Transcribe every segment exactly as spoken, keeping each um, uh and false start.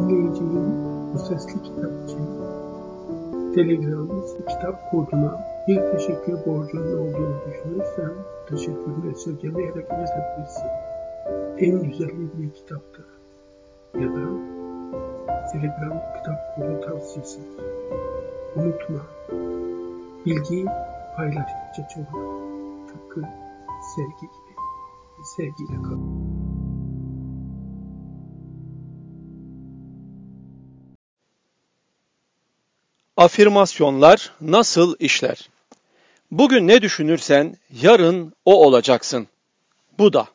dinleyicinin bu sesli kitap için Telegram kitap koduna bir teşekkür borcunun olduğunu düşünürsen teşekkürünü esirgemeyerek yazabilirsin. En güzeli bir kitaptır ya da Telegram kitap kodu tavsiyesidir. Unutma, bilgi paylaştıkça çoğalır. Tıpkı sevgi gibi. Sevgiyle kal. Afirmasyonlar nasıl işler? Bugün ne düşünürsen yarın o olacaksın. Buda.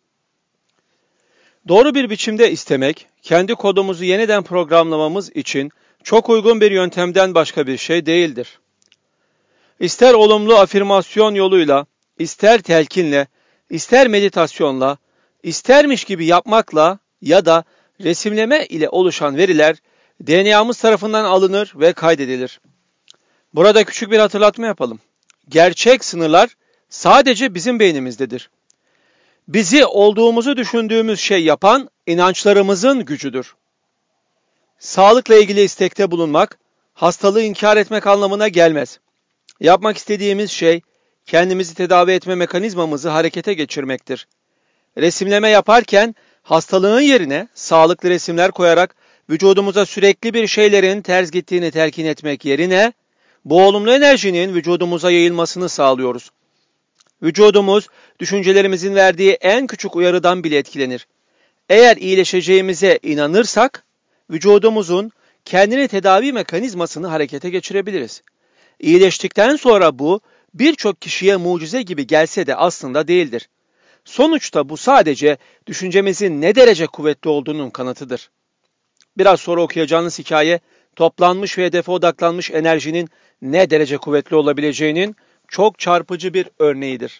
Doğru bir biçimde istemek, kendi kodumuzu yeniden programlamamız için çok uygun bir yöntemden başka bir şey değildir. İster olumlu afirmasyon yoluyla, ister telkinle, ister meditasyonla, istermiş gibi yapmakla ya da resimleme ile oluşan veriler D N A'mız tarafından alınır ve kaydedilir. Burada küçük bir hatırlatma yapalım. Gerçek sınırlar sadece bizim beynimizdedir. Bizi olduğumuzu düşündüğümüz şey yapan inançlarımızın gücüdür. Sağlıkla ilgili istekte bulunmak, hastalığı inkar etmek anlamına gelmez. Yapmak istediğimiz şey, kendimizi tedavi etme mekanizmamızı harekete geçirmektir. Resimleme yaparken hastalığın yerine sağlıklı resimler koyarak vücudumuza sürekli bir şeylerin ters gittiğini telkin etmek yerine, bu olumlu enerjinin vücudumuza yayılmasını sağlıyoruz. Vücudumuz, düşüncelerimizin verdiği en küçük uyarıdan bile etkilenir. Eğer iyileşeceğimize inanırsak, vücudumuzun kendini tedavi mekanizmasını harekete geçirebiliriz. İyileştikten sonra bu, birçok kişiye mucize gibi gelse de aslında değildir. Sonuçta bu sadece düşüncemizin ne derece kuvvetli olduğunun kanıtıdır. Biraz sonra okuyacağınız hikaye, toplanmış ve hedefe odaklanmış enerjinin ne derece kuvvetli olabileceğinin çok çarpıcı bir örneğidir.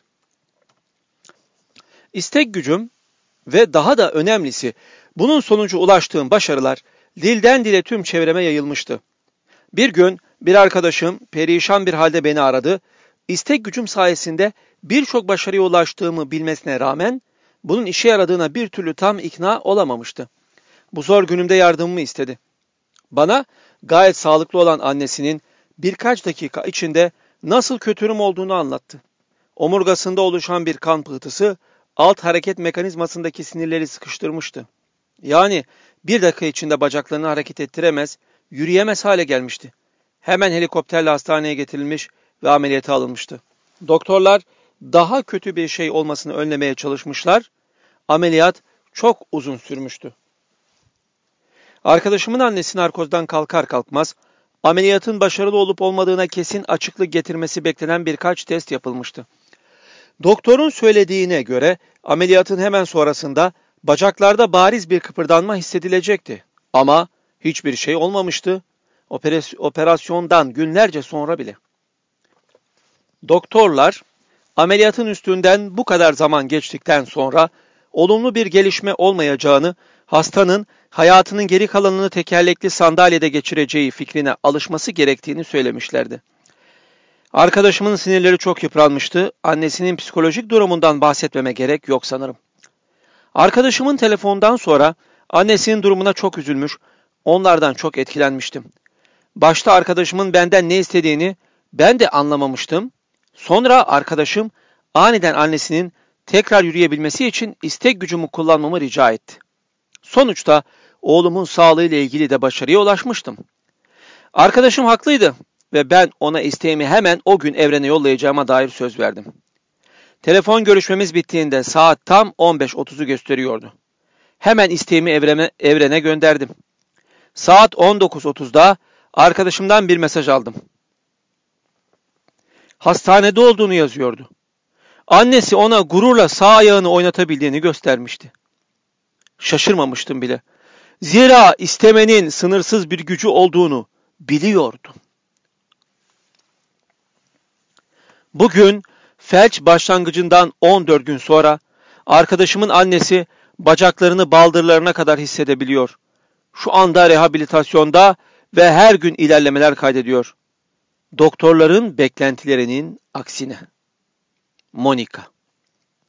İstek gücüm ve daha da önemlisi, bunun sonucu ulaştığım başarılar dilden dile tüm çevreme yayılmıştı. Bir gün bir arkadaşım perişan bir halde beni aradı. İstek gücüm sayesinde birçok başarıya ulaştığımı bilmesine rağmen bunun işe yaradığına bir türlü tam ikna olamamıştı. Bu zor günümde yardımımı istedi. Bana gayet sağlıklı olan annesinin birkaç dakika içinde nasıl kötürüm olduğunu anlattı. Omurgasında oluşan bir kan pıhtısı alt hareket mekanizmasındaki sinirleri sıkıştırmıştı. Yani bir dakika içinde bacaklarını hareket ettiremez, yürüyemez hale gelmişti. Hemen helikopterle hastaneye getirilmiş ve ameliyata alınmıştı. Doktorlar daha kötü bir şey olmasını önlemeye çalışmışlar. Ameliyat çok uzun sürmüştü. Arkadaşımın annesi narkozdan kalkar kalkmaz, ameliyatın başarılı olup olmadığına kesin açıklık getirmesi beklenen birkaç test yapılmıştı. Doktorun söylediğine göre ameliyatın hemen sonrasında bacaklarda bariz bir kıpırdanma hissedilecekti. Ama hiçbir şey olmamıştı. Operasyondan günlerce sonra bile. Doktorlar ameliyatın üstünden bu kadar zaman geçtikten sonra olumlu bir gelişme olmayacağını, hastanın hayatının geri kalanını tekerlekli sandalyede geçireceği fikrine alışması gerektiğini söylemişlerdi. Arkadaşımın sinirleri çok yıpranmıştı. Annesinin psikolojik durumundan bahsetmeme gerek yok sanırım. Arkadaşımın telefondan sonra annesinin durumuna çok üzülmüş, onlardan çok etkilenmiştim. Başta arkadaşımın benden ne istediğini ben de anlamamıştım. Sonra arkadaşım aniden annesinin tekrar yürüyebilmesi için istek gücümü kullanmamı rica etti. Sonuçta oğlumun sağlığıyla ilgili de başarıya ulaşmıştım. Arkadaşım haklıydı ve ben ona isteğimi hemen o gün evrene yollayacağıma dair söz verdim. Telefon görüşmemiz bittiğinde saat tam on beş otuzu gösteriyordu. Hemen isteğimi evrene, evrene gönderdim. Saat on dokuz otuzda arkadaşımdan bir mesaj aldım. Hastanede olduğunu yazıyordu. Annesi ona gururla sağ ayağını oynatabildiğini göstermişti. Şaşırmamıştım bile. Zira istemenin sınırsız bir gücü olduğunu biliyordum. Bugün felç başlangıcından on dört gün sonra arkadaşımın annesi bacaklarını baldırlarına kadar hissedebiliyor. Şu anda rehabilitasyonda ve her gün ilerlemeler kaydediyor. Doktorların beklentilerinin aksine. Monika.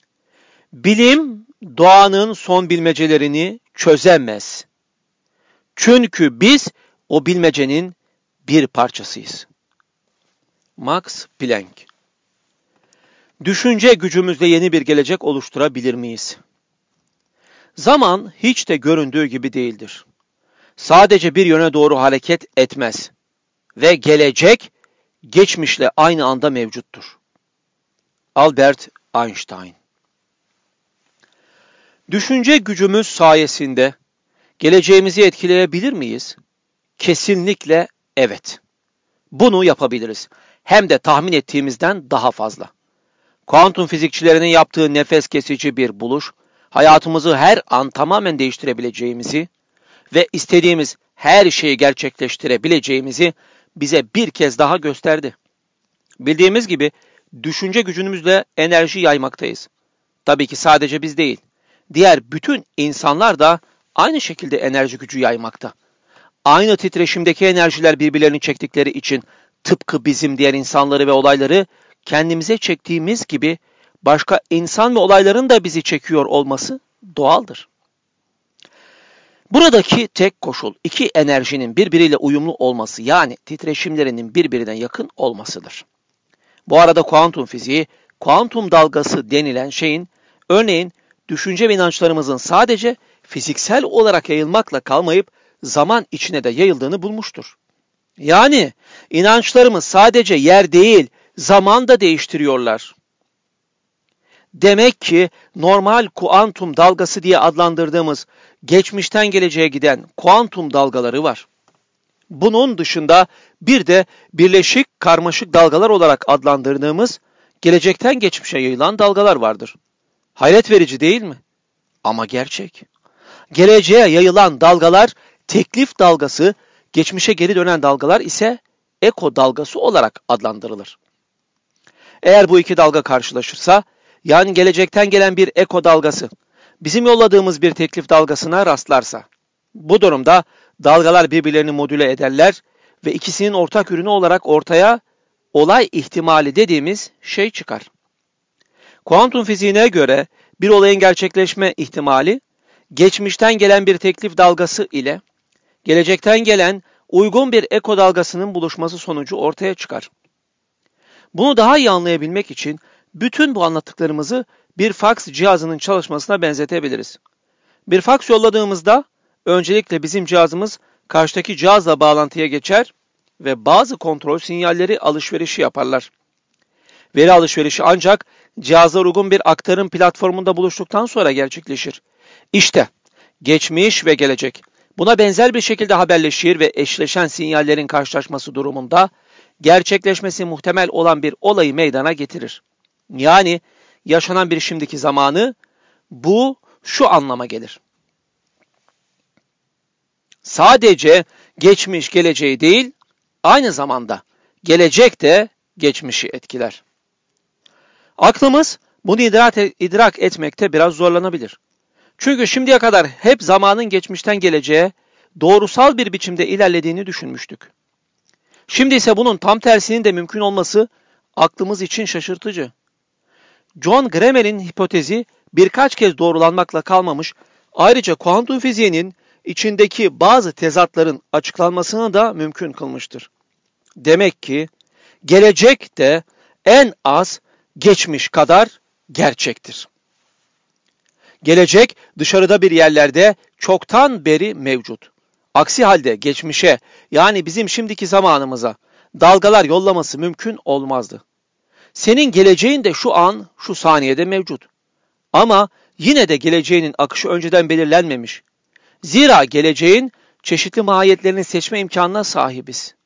Bilim doğanın son bilmecelerini çözemez. Çünkü biz o bilmecenin bir parçasıyız. Max Planck. Düşünce gücümüzle yeni bir gelecek oluşturabilir miyiz? Zaman hiç de göründüğü gibi değildir. Sadece bir yöne doğru hareket etmez ve gelecek geçmişle aynı anda mevcuttur. Albert Einstein. Düşünce gücümüz sayesinde geleceğimizi etkileyebilir miyiz? Kesinlikle evet. Bunu yapabiliriz. Hem de tahmin ettiğimizden daha fazla. Kuantum fizikçilerinin yaptığı nefes kesici bir buluş, hayatımızı her an tamamen değiştirebileceğimizi ve istediğimiz her şeyi gerçekleştirebileceğimizi bize bir kez daha gösterdi. Bildiğimiz gibi düşünce gücümüzle enerji yaymaktayız. Tabii ki sadece biz değil, diğer bütün insanlar da aynı şekilde enerji gücü yaymakta. Aynı titreşimdeki enerjiler birbirlerini çektikleri için tıpkı bizim diğer insanları ve olayları kendimize çektiğimiz gibi başka insan ve olayların da bizi çekiyor olması doğaldır. Buradaki tek koşul iki enerjinin birbiriyle uyumlu olması, yani titreşimlerinin birbirine yakın olmasıdır. Bu arada kuantum fiziği, kuantum dalgası denilen şeyin, örneğin düşünce ve inançlarımızın sadece fiziksel olarak yayılmakla kalmayıp zaman içine de yayıldığını bulmuştur. Yani inançlarımız sadece yer değil, zaman da değiştiriyorlar. Demek ki normal kuantum dalgası diye adlandırdığımız geçmişten geleceğe giden kuantum dalgaları var. Bunun dışında bir de birleşik karmaşık dalgalar olarak adlandırdığımız gelecekten geçmişe yayılan dalgalar vardır. Hayret verici değil mi? Ama gerçek. Geleceğe yayılan dalgalar teklif dalgası, geçmişe geri dönen dalgalar ise eko dalgası olarak adlandırılır. Eğer bu iki dalga karşılaşırsa, yani gelecekten gelen bir eko dalgası bizim yolladığımız bir teklif dalgasına rastlarsa, bu durumda dalgalar birbirlerini modüle ederler ve ikisinin ortak ürünü olarak ortaya olay ihtimali dediğimiz şey çıkar. Kuantum fiziğine göre bir olayın gerçekleşme ihtimali, geçmişten gelen bir teklif dalgası ile gelecekten gelen uygun bir eko dalgasının buluşması sonucu ortaya çıkar. Bunu daha iyi anlayabilmek için bütün bu anlattıklarımızı bir faks cihazının çalışmasına benzetebiliriz. Bir faks yolladığımızda öncelikle bizim cihazımız karşıdaki cihazla bağlantıya geçer ve bazı kontrol sinyalleri alışverişi yaparlar. Veri alışverişi ancak cihaza uygun bir aktarım platformunda buluştuktan sonra gerçekleşir. İşte geçmiş ve gelecek buna benzer bir şekilde haberleşir ve eşleşen sinyallerin karşılaşması durumunda gerçekleşmesi muhtemel olan bir olayı meydana getirir. Yani yaşanan bir şimdiki zamanı, bu şu anlama gelir. Sadece geçmiş geleceği değil, aynı zamanda gelecek de geçmişi etkiler. Aklımız bunu idrak, idrak etmekte biraz zorlanabilir. Çünkü şimdiye kadar hep zamanın geçmişten geleceğe doğrusal bir biçimde ilerlediğini düşünmüştük. Şimdi ise bunun tam tersinin de mümkün olması aklımız için şaşırtıcı. John Grammer'in hipotezi birkaç kez doğrulanmakla kalmamış, ayrıca kuantum fiziğinin içindeki bazı tezatların açıklanmasını da mümkün kılmıştır. Demek ki gelecek de en az geçmiş kadar gerçektir. Gelecek dışarıda bir yerlerde çoktan beri mevcut. Aksi halde geçmişe, yani bizim şimdiki zamanımıza dalgalar yollaması mümkün olmazdı. Senin geleceğin de şu an, şu saniyede mevcut. Ama yine de geleceğinin akışı önceden belirlenmemiş. Zira geleceğin çeşitli mahiyetlerini seçme imkanına sahibiz.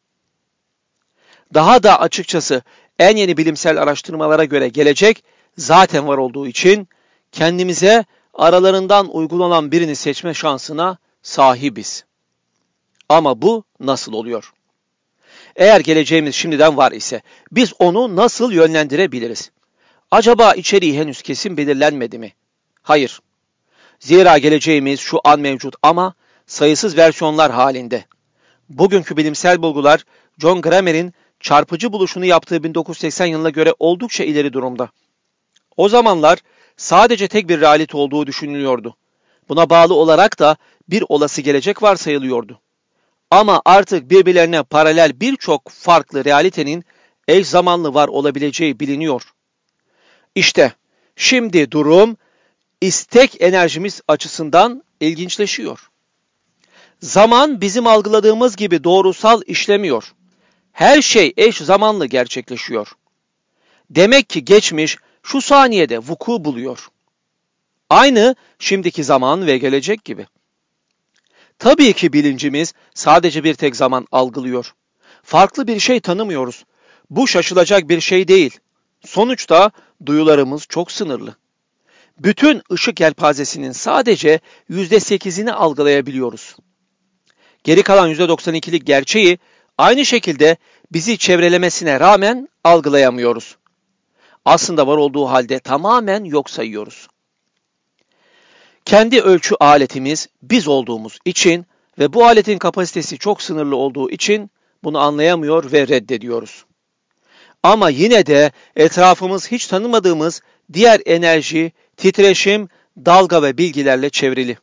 Daha da açıkçası en yeni bilimsel araştırmalara göre gelecek zaten var olduğu için kendimize aralarından uygun olan birini seçme şansına sahibiz. Ama bu nasıl oluyor? Eğer geleceğimiz şimdiden var ise biz onu nasıl yönlendirebiliriz? Acaba içeriği henüz kesin belirlenmedi mi? Hayır. Zira geleceğimiz şu an mevcut ama sayısız versiyonlar halinde. Bugünkü bilimsel bulgular John Grammer'in çarpıcı buluşunu yaptığı bin dokuz yüz seksen yılına göre oldukça ileri durumda. O zamanlar sadece tek bir realite olduğu düşünülüyordu. Buna bağlı olarak da bir olası gelecek varsayılıyordu. Ama artık birbirlerine paralel birçok farklı realitenin eş zamanlı var olabileceği biliniyor. İşte şimdi durum istek enerjimiz açısından ilginçleşiyor. Zaman bizim algıladığımız gibi doğrusal işlemiyor. Her şey eş zamanlı gerçekleşiyor. Demek ki geçmiş şu saniyede vuku buluyor. Aynı şimdiki zaman ve gelecek gibi. Tabii ki bilincimiz sadece bir tek zaman algılıyor. Farklı bir şey tanımıyoruz. Bu şaşılacak bir şey değil. Sonuçta duyularımız çok sınırlı. Bütün ışık yelpazesinin sadece yüzde sekizini algılayabiliyoruz. Geri kalan yüzde doksan ikilik gerçeği aynı şekilde bizi çevrelemesine rağmen algılayamıyoruz. Aslında var olduğu halde tamamen yok sayıyoruz. Kendi ölçü aletimiz biz olduğumuz için ve bu aletin kapasitesi çok sınırlı olduğu için bunu anlayamıyor ve reddediyoruz. Ama yine de etrafımız hiç tanımadığımız diğer enerji, titreşim, dalga ve bilgilerle çevrili.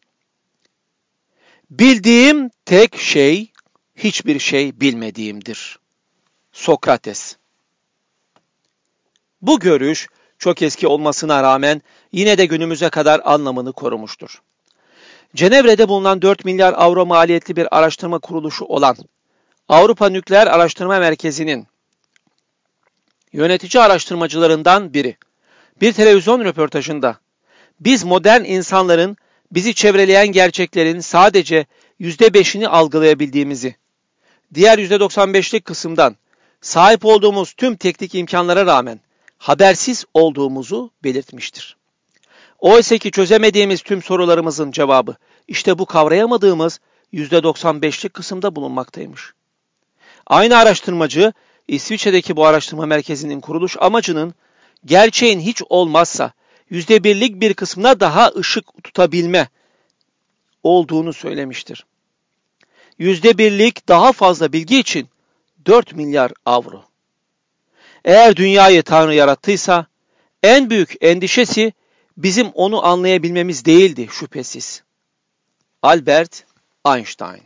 Bildiğim tek şey, hiçbir şey bilmediğimdir. Sokrates. Bu görüş çok eski olmasına rağmen yine de günümüze kadar anlamını korumuştur. Cenevre'de bulunan dört milyar avro maliyetli bir araştırma kuruluşu olan Avrupa Nükleer Araştırma Merkezi'nin yönetici araştırmacılarından biri bir televizyon röportajında biz modern insanların bizi çevreleyen gerçeklerin sadece yüzde beşini algılayabildiğimizi, diğer yüzde doksan beşlik kısımdan sahip olduğumuz tüm teknik imkanlara rağmen habersiz olduğumuzu belirtmiştir. Oysa ki çözemediğimiz tüm sorularımızın cevabı işte bu kavrayamadığımız yüzde doksan beşlik kısımda bulunmaktaymış. Aynı araştırmacı İsviçre'deki bu araştırma merkezinin kuruluş amacının gerçeğin hiç olmazsa yüzde birlik bir kısmına daha ışık tutabilme olduğunu söylemiştir. Yüzde birlik daha fazla bilgi için dört milyar avro. Eğer dünyayı Tanrı yarattıysa en büyük endişesi bizim onu anlayabilmemiz değildi şüphesiz. Albert Einstein.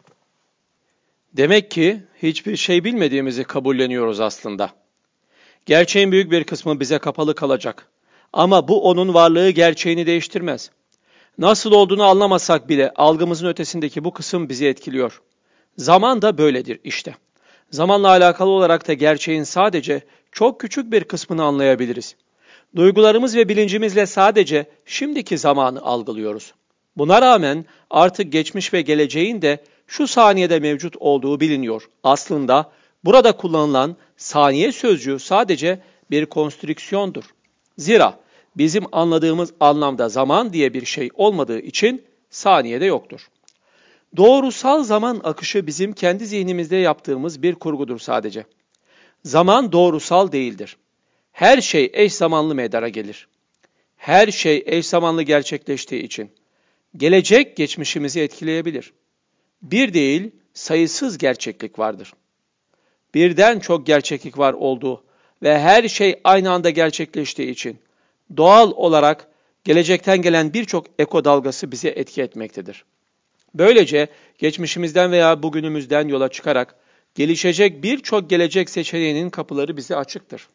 Demek ki hiçbir şey bilmediğimizi kabulleniyoruz aslında. Gerçeğin büyük bir kısmı bize kapalı kalacak. Ama bu onun varlığı gerçeğini değiştirmez. Nasıl olduğunu anlamasak bile algımızın ötesindeki bu kısım bizi etkiliyor. Zaman da böyledir işte. Zamanla alakalı olarak da gerçeğin sadece çok küçük bir kısmını anlayabiliriz. Duygularımız ve bilincimizle sadece şimdiki zamanı algılıyoruz. Buna rağmen artık geçmiş ve geleceğin de şu saniyede mevcut olduğu biliniyor. Aslında burada kullanılan saniye sözcüğü sadece bir konstrüksiyondur. Zira bizim anladığımız anlamda zaman diye bir şey olmadığı için saniyede yoktur. Doğrusal zaman akışı bizim kendi zihnimizde yaptığımız bir kurgudur sadece. Zaman doğrusal değildir. Her şey eş zamanlı meydana gelir. Her şey eş zamanlı gerçekleştiği için gelecek geçmişimizi etkileyebilir. Bir değil, sayısız gerçeklik vardır. Birden çok gerçeklik var olduğu ve her şey aynı anda gerçekleştiği için doğal olarak gelecekten gelen birçok eko dalgası bize etki etmektedir. Böylece geçmişimizden veya bugünümüzden yola çıkarak gelişecek birçok gelecek seçeneğinin kapıları bize açıktır.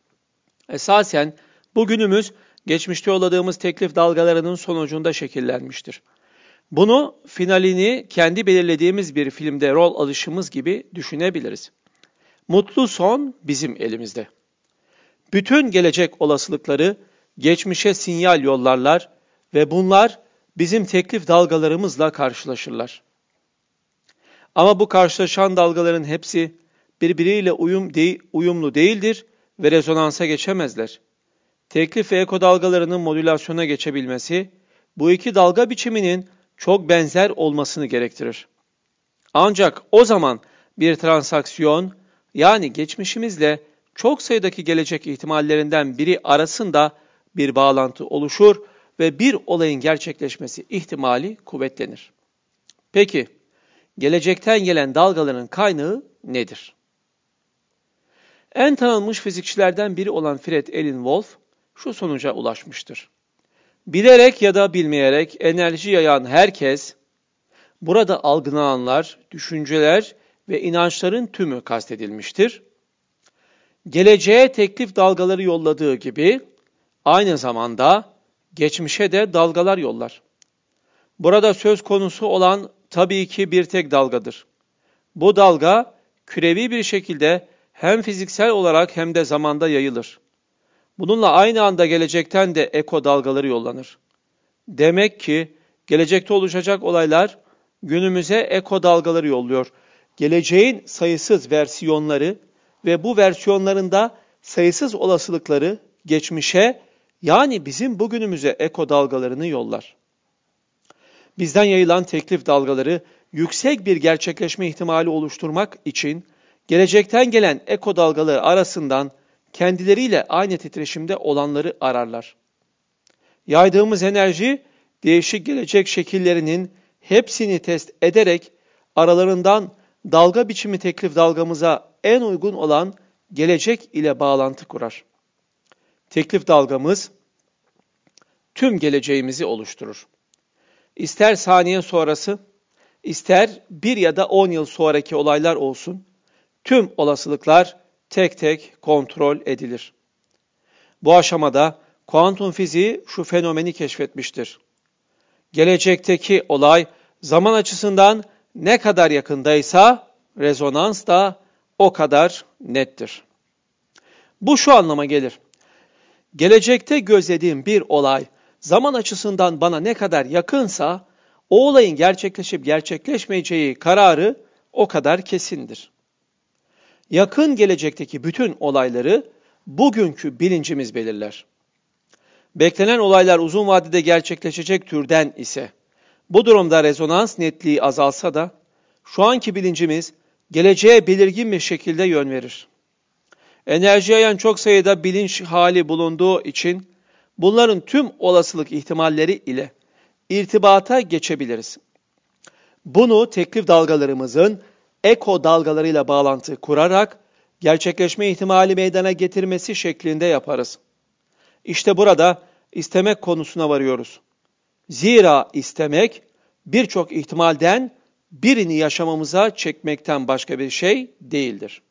Esasen bugünümüz geçmişte yolladığımız teklif dalgalarının sonucunda şekillenmiştir. Bunu finalini kendi belirlediğimiz bir filmde rol alışımız gibi düşünebiliriz. Mutlu son bizim elimizde. Bütün gelecek olasılıkları geçmişe sinyal yollarlar ve bunlar bizim teklif dalgalarımızla karşılaşırlar. Ama bu karşılaşan dalgaların hepsi birbiriyle uyum de- uyumlu değildir ve rezonansa geçemezler. Teklif ve eko dalgalarının modülasyona geçebilmesi, bu iki dalga biçiminin çok benzer olmasını gerektirir. Ancak o zaman bir transaksiyon, yani geçmişimizle çok sayıdaki gelecek ihtimallerinden biri arasında bir bağlantı oluşur ve bir olayın gerçekleşmesi ihtimali kuvvetlenir. Peki, gelecekten gelen dalgaların kaynağı nedir? En tanınmış fizikçilerden biri olan Fred Elin Wolf şu sonuca ulaşmıştır. Bilerek ya da bilmeyerek enerji yayan herkes Burada algılananlar, düşünceler ve inançların tümü kastedilmiştir. Geleceğe teklif dalgaları yolladığı gibi aynı zamanda geçmişe de dalgalar yollar. Burada söz konusu olan tabii ki bir tek dalgadır. Bu dalga kürevi bir şekilde hem fiziksel olarak hem de zamanda yayılır. Bununla aynı anda gelecekten de eko dalgaları yollanır. Demek ki gelecekte oluşacak olaylar günümüze eko dalgaları yolluyor. Geleceğin sayısız versiyonları ve bu versiyonlarında sayısız olasılıkları geçmişe, yani bizim bugünümüze eko dalgalarını yollar. Bizden yayılan teklif dalgaları yüksek bir gerçekleşme ihtimali oluşturmak için gelecekten gelen eko dalgaları arasından kendileriyle aynı titreşimde olanları ararlar. Yaydığımız enerji değişik gelecek şekillerinin hepsini test ederek aralarından dalga biçimi teklif dalgamıza en uygun olan gelecek ile bağlantı kurar. Teklif dalgamız tüm geleceğimizi oluşturur. İster saniye sonrası, ister bir ya da on yıl sonraki olaylar olsun, tüm olasılıklar tek tek kontrol edilir. Bu aşamada kuantum fiziği şu fenomeni keşfetmiştir. Gelecekteki olay zaman açısından ne kadar yakındaysa rezonans da o kadar nettir. Bu şu anlama gelir. Gelecekte gözlediğim bir olay zaman açısından bana ne kadar yakınsa o olayın gerçekleşip gerçekleşmeyeceği kararı o kadar kesindir. Yakın gelecekteki bütün olayları bugünkü bilincimiz belirler. Beklenen olaylar uzun vadede gerçekleşecek türden ise, bu durumda rezonans netliği azalsa da şu anki bilincimiz geleceğe belirgin bir şekilde yön verir. Enerji yayan çok sayıda bilinç hali bulunduğu için bunların tüm olasılık ihtimalleri ile irtibata geçebiliriz. Bunu teklif dalgalarımızın eko dalgalarıyla bağlantı kurarak gerçekleşme ihtimali meydana getirmesi şeklinde yaparız. İşte burada istemek konusuna varıyoruz. Zira istemek birçok ihtimalden birini yaşamamıza çekmekten başka bir şey değildir.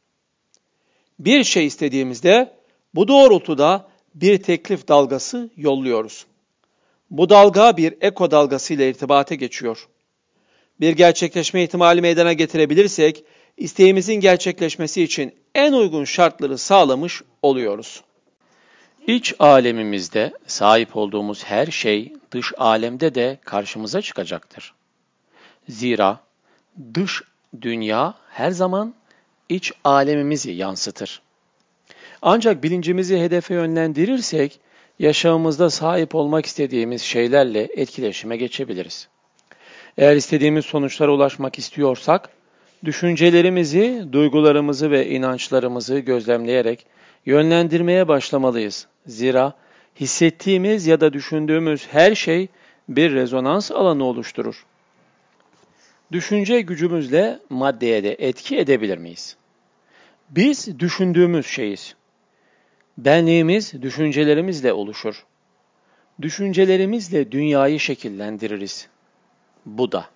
Bir şey istediğimizde bu doğrultuda bir teklif dalgası yolluyoruz. Bu dalga bir eko dalgası ile irtibata geçiyor. Bir gerçekleşme ihtimali meydana getirebilirsek, isteğimizin gerçekleşmesi için en uygun şartları sağlamış oluyoruz. İç alemimizde sahip olduğumuz her şey dış alemde de karşımıza çıkacaktır. Zira dış dünya her zaman iç alemimizi yansıtır. Ancak bilincimizi hedefe yönlendirirsek, yaşamımızda sahip olmak istediğimiz şeylerle etkileşime geçebiliriz. Eğer istediğimiz sonuçlara ulaşmak istiyorsak, düşüncelerimizi, duygularımızı ve inançlarımızı gözlemleyerek yönlendirmeye başlamalıyız. Zira hissettiğimiz ya da düşündüğümüz her şey bir rezonans alanı oluşturur. Düşünce gücümüzle maddeye de etki edebilir miyiz? Biz düşündüğümüz şeyiz. Benliğimiz düşüncelerimizle oluşur. Düşüncelerimizle dünyayı şekillendiririz. Bu da.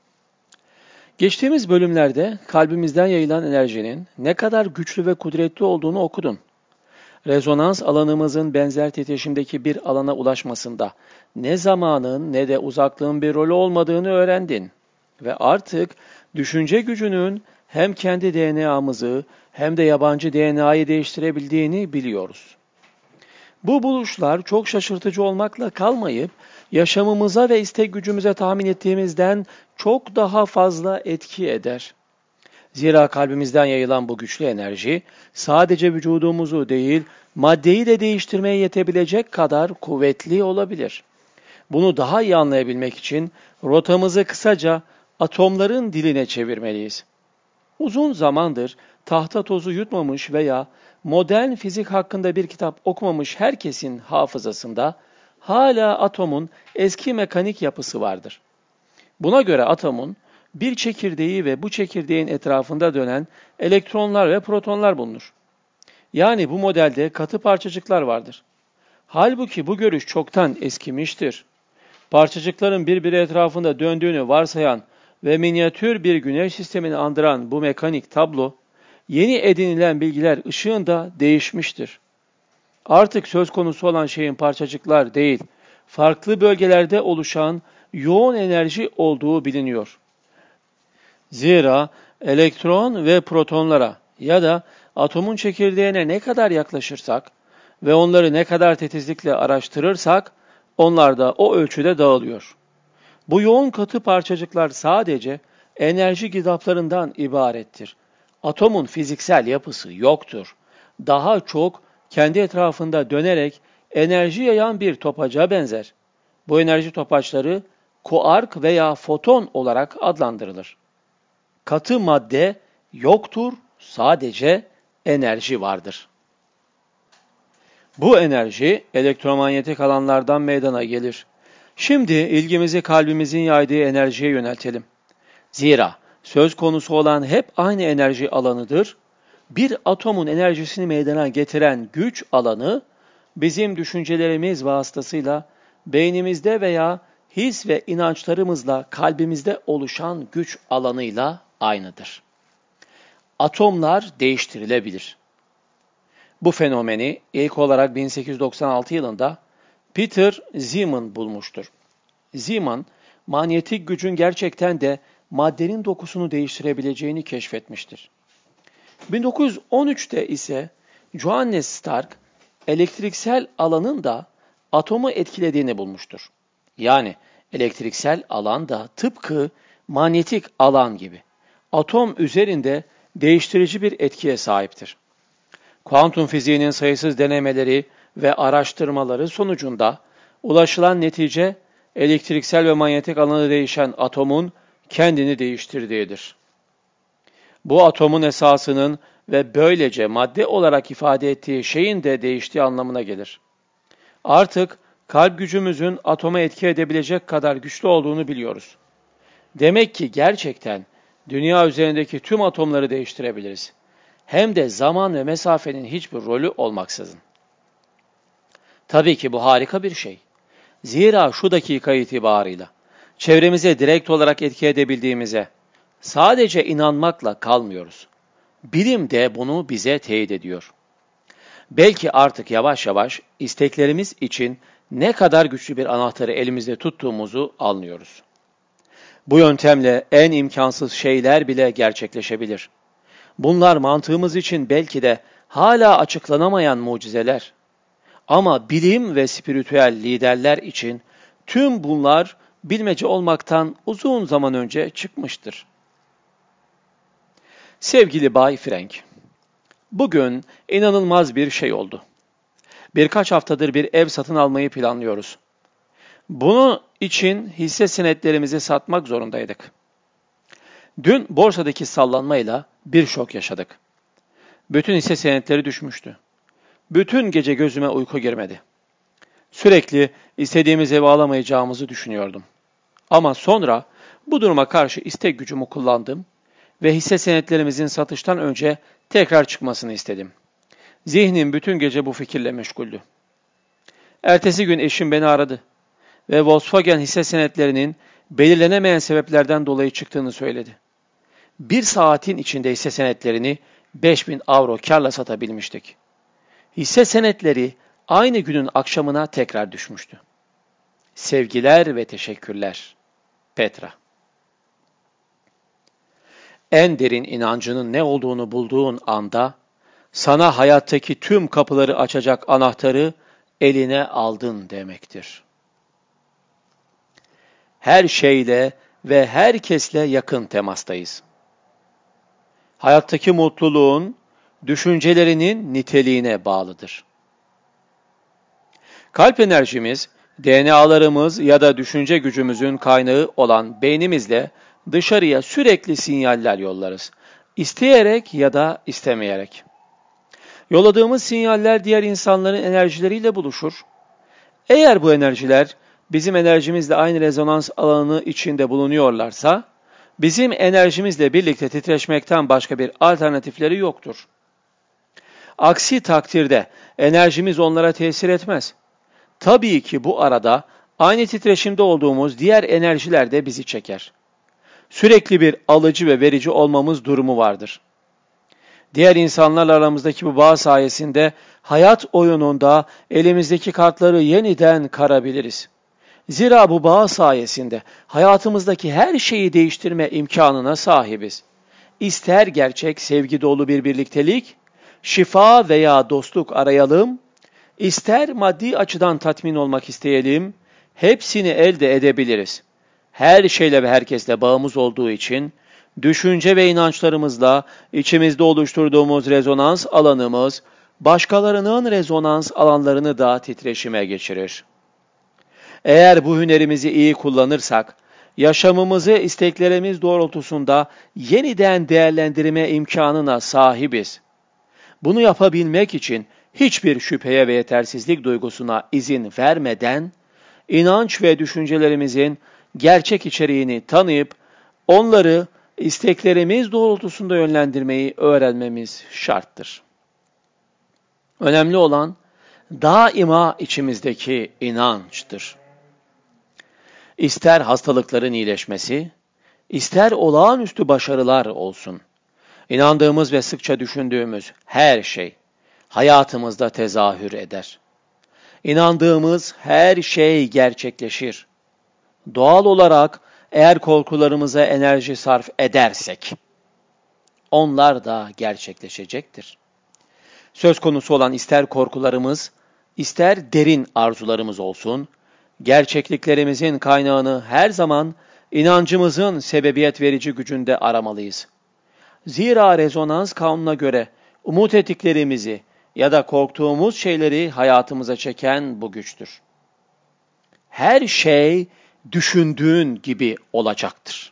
Geçtiğimiz bölümlerde kalbimizden yayılan enerjinin ne kadar güçlü ve kudretli olduğunu okudun. Rezonans alanımızın benzer titreşimdeki bir alana ulaşmasında ne zamanın ne de uzaklığın bir rolü olmadığını öğrendin. Ve artık düşünce gücünün hem kendi D N A'mızı hem de yabancı D N A'yı değiştirebildiğini biliyoruz. Bu buluşlar çok şaşırtıcı olmakla kalmayıp, yaşamımıza ve istek gücümüze tahmin ettiğimizden çok daha fazla etki eder. Zira kalbimizden yayılan bu güçlü enerji, sadece vücudumuzu değil, maddeyi de değiştirmeye yetebilecek kadar kuvvetli olabilir. Bunu daha iyi anlayabilmek için rotamızı kısaca atomların diline çevirmeliyiz. Uzun zamandır tahta tozu yutmamış veya modern fizik hakkında bir kitap okumamış herkesin hafızasında hala atomun eski mekanik yapısı vardır. Buna göre atomun bir çekirdeği ve bu çekirdeğin etrafında dönen elektronlar ve protonlar bulunur. Yani bu modelde katı parçacıklar vardır. Halbuki bu görüş çoktan eskimiştir. Parçacıkların birbiri etrafında döndüğünü varsayan ve minyatür bir güneş sistemini andıran bu mekanik tablo, yeni edinilen bilgiler ışığında değişmiştir. Artık söz konusu olan şeyin parçacıklar değil, farklı bölgelerde oluşan yoğun enerji olduğu biliniyor. Zira elektron ve protonlara ya da atomun çekirdeğine ne kadar yaklaşırsak ve onları ne kadar titizlikle araştırırsak, onlar da o ölçüde dağılıyor. Bu yoğun katı parçacıklar sadece enerji girdaplarından ibarettir. Atomun fiziksel yapısı yoktur. Daha çok kendi etrafında dönerek enerji yayan bir topaca benzer. Bu enerji topaçları kuark veya foton olarak adlandırılır. Katı madde yoktur, sadece enerji vardır. Bu enerji elektromanyetik alanlardan meydana gelir. Şimdi ilgimizi kalbimizin yaydığı enerjiye yöneltelim. Zira söz konusu olan hep aynı enerji alanıdır. Bir atomun enerjisini meydana getiren güç alanı, bizim düşüncelerimiz vasıtasıyla beynimizde veya his ve inançlarımızla kalbimizde oluşan güç alanıyla aynıdır. Atomlar değiştirilebilir. Bu fenomeni ilk olarak bin sekiz yüz doksan altı yılında Peter Zeeman bulmuştur. Zeeman, manyetik gücün gerçekten de maddenin dokusunu değiştirebileceğini keşfetmiştir. bin dokuz yüz on üçte ise Johannes Stark, elektriksel alanın da atomu etkilediğini bulmuştur. Yani elektriksel alan da tıpkı manyetik alan gibi atom üzerinde değiştirici bir etkiye sahiptir. Kuantum fiziğinin sayısız denemeleri ve araştırmaları sonucunda ulaşılan netice, elektriksel ve manyetik alanı değişen atomun kendini değiştirdiğidir. Bu atomun esasının ve böylece madde olarak ifade ettiği şeyin de değiştiği anlamına gelir. Artık kalp gücümüzün atoma etki edebilecek kadar güçlü olduğunu biliyoruz. Demek ki gerçekten dünya üzerindeki tüm atomları değiştirebiliriz. Hem de zaman ve mesafenin hiçbir rolü olmaksızın. Tabii ki bu harika bir şey. Zira şu dakika itibarıyla çevremize direkt olarak etki edebildiğimize sadece inanmakla kalmıyoruz. Bilim de bunu bize teyit ediyor. Belki artık yavaş yavaş isteklerimiz için ne kadar güçlü bir anahtarı elimizde tuttuğumuzu anlıyoruz. Bu yöntemle en imkansız şeyler bile gerçekleşebilir. Bunlar mantığımız için belki de hala açıklanamayan mucizeler. Ama bilim ve spiritüel liderler için tüm bunlar bilmece olmaktan uzun zaman önce çıkmıştır. Sevgili Bay Frank, bugün inanılmaz bir şey oldu. Birkaç haftadır bir ev satın almayı planlıyoruz. Bunun için hisse senetlerimizi satmak zorundaydık. Dün borsadaki sallanmayla bir şok yaşadık. Bütün hisse senetleri düşmüştü. Bütün gece gözüme uyku girmedi. Sürekli istediğimiz evi alamayacağımızı düşünüyordum. Ama sonra bu duruma karşı istek gücümü kullandım ve hisse senetlerimizin satıştan önce tekrar çıkmasını istedim. Zihnim bütün gece bu fikirle meşguldü. Ertesi gün eşim beni aradı ve Volkswagen hisse senetlerinin belirlenemeyen sebeplerden dolayı çıktığını söyledi. Bir saatin içinde hisse senetlerini beş bin avro kârla satabilmiştik. Hisse senetleri aynı günün akşamına tekrar düşmüştü. Sevgiler ve teşekkürler. Petra. En derin inancının ne olduğunu bulduğun anda, sana hayattaki tüm kapıları açacak anahtarı eline aldın demektir. Her şeyle ve herkesle yakın temastayız. Hayattaki mutluluğun, düşüncelerinin niteliğine bağlıdır. Kalp enerjimiz, D N A'larımız ya da düşünce gücümüzün kaynağı olan beynimizle dışarıya sürekli sinyaller yollarız. İsteyerek ya da istemeyerek. Yolladığımız sinyaller diğer insanların enerjileriyle buluşur. Eğer bu enerjiler bizim enerjimizle aynı rezonans alanı içinde bulunuyorlarsa, bizim enerjimizle birlikte titreşmekten başka bir alternatifleri yoktur. Aksi takdirde enerjimiz onlara tesir etmez. Tabii ki bu arada aynı titreşimde olduğumuz diğer enerjiler de bizi çeker. sürekli bir alıcı ve verici olmamız durumu vardır. Diğer insanlarla aramızdaki bu bağ sayesinde hayat oyununda elimizdeki kartları yeniden karabiliriz. Zira bu bağ sayesinde hayatımızdaki her şeyi değiştirme imkanına sahibiz. İster gerçek sevgi dolu bir birliktelik, şifa veya dostluk arayalım, ister maddi açıdan tatmin olmak isteyelim, hepsini elde edebiliriz. Her şeyle ve herkesle bağımız olduğu için, düşünce ve inançlarımızla içimizde oluşturduğumuz rezonans alanımız, başkalarının rezonans alanlarını da titreşime geçirir. Eğer bu hünerimizi iyi kullanırsak, yaşamımızı isteklerimiz doğrultusunda yeniden değerlendirme imkanına sahibiz. Bunu yapabilmek için hiçbir şüpheye ve yetersizlik duygusuna izin vermeden, inanç ve düşüncelerimizin gerçek içeriğini tanıyıp, onları isteklerimiz doğrultusunda yönlendirmeyi öğrenmemiz şarttır. Önemli olan daima içimizdeki inançtır. İster hastalıkların iyileşmesi, ister olağanüstü başarılar olsun, İnandığımız ve sıkça düşündüğümüz her şey hayatımızda tezahür eder. İnandığımız her şey gerçekleşir. Doğal olarak eğer korkularımıza enerji sarf edersek, onlar da gerçekleşecektir. Söz konusu olan ister korkularımız, ister derin arzularımız olsun, gerçekliklerimizin kaynağını her zaman inancımızın sebebiyet verici gücünde aramalıyız. Zira rezonans kanununa göre umut ettiklerimizi ya da korktuğumuz şeyleri hayatımıza çeken bu güçtür. Her şey düşündüğün gibi olacaktır.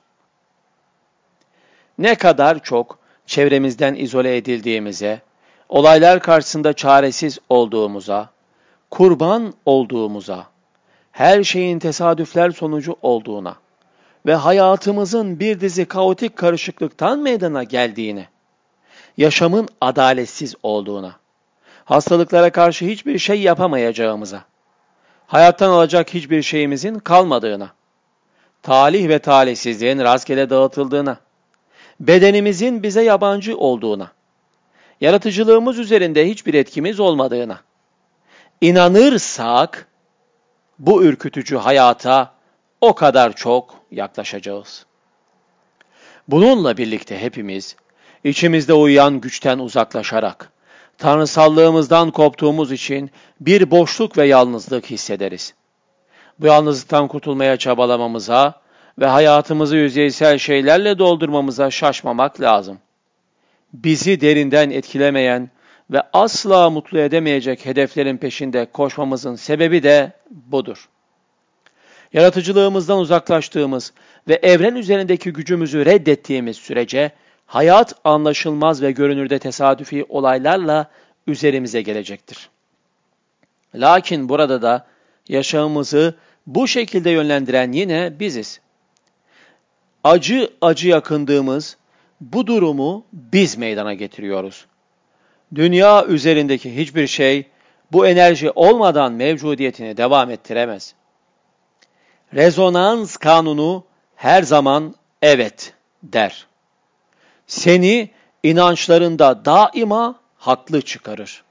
Ne kadar çok çevremizden izole edildiğimize, olaylar karşısında çaresiz olduğumuza, kurban olduğumuza, her şeyin tesadüfler sonucu olduğuna ve hayatımızın bir dizi kaotik karışıklıktan meydana geldiğine, yaşamın adaletsiz olduğuna, hastalıklara karşı hiçbir şey yapamayacağımıza, hayattan alacak hiçbir şeyimizin kalmadığına, talih ve talihsizliğin rastgele dağıtıldığına, bedenimizin bize yabancı olduğuna, yaratıcılığımız üzerinde hiçbir etkimiz olmadığına, inanırsak bu ürkütücü hayata o kadar çok yaklaşacağız. Bununla birlikte hepimiz içimizde uyuyan güçten uzaklaşarak, tanrısallığımızdan koptuğumuz için bir boşluk ve yalnızlık hissederiz. Bu yalnızlıktan kurtulmaya çabalamamıza ve hayatımızı yüzeysel şeylerle doldurmamıza şaşmamak lazım. Bizi derinden etkilemeyen ve asla mutlu edemeyecek hedeflerin peşinde koşmamızın sebebi de budur. Yaratıcılığımızdan uzaklaştığımız ve evren üzerindeki gücümüzü reddettiğimiz sürece hayat anlaşılmaz ve görünürde tesadüfi olaylarla üzerimize gelecektir. Lakin burada da yaşamımızı bu şekilde yönlendiren yine biziz. Acı acı yakındığımız bu durumu biz meydana getiriyoruz. Dünya üzerindeki hiçbir şey bu enerji olmadan mevcudiyetini devam ettiremez. Rezonans kanunu her zaman evet der. Seni inançlarında daima haklı çıkarır.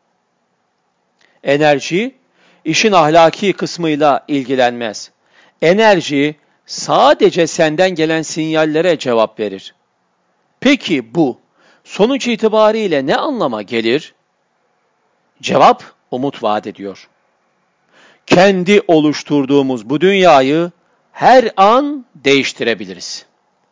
Enerji, işin ahlaki kısmıyla ilgilenmez. Enerji, sadece senden gelen sinyallere cevap verir. Peki bu, sonuç itibariyle ne anlama gelir? Cevap, umut vaat ediyor. Kendi oluşturduğumuz bu dünyayı her an değiştirebiliriz.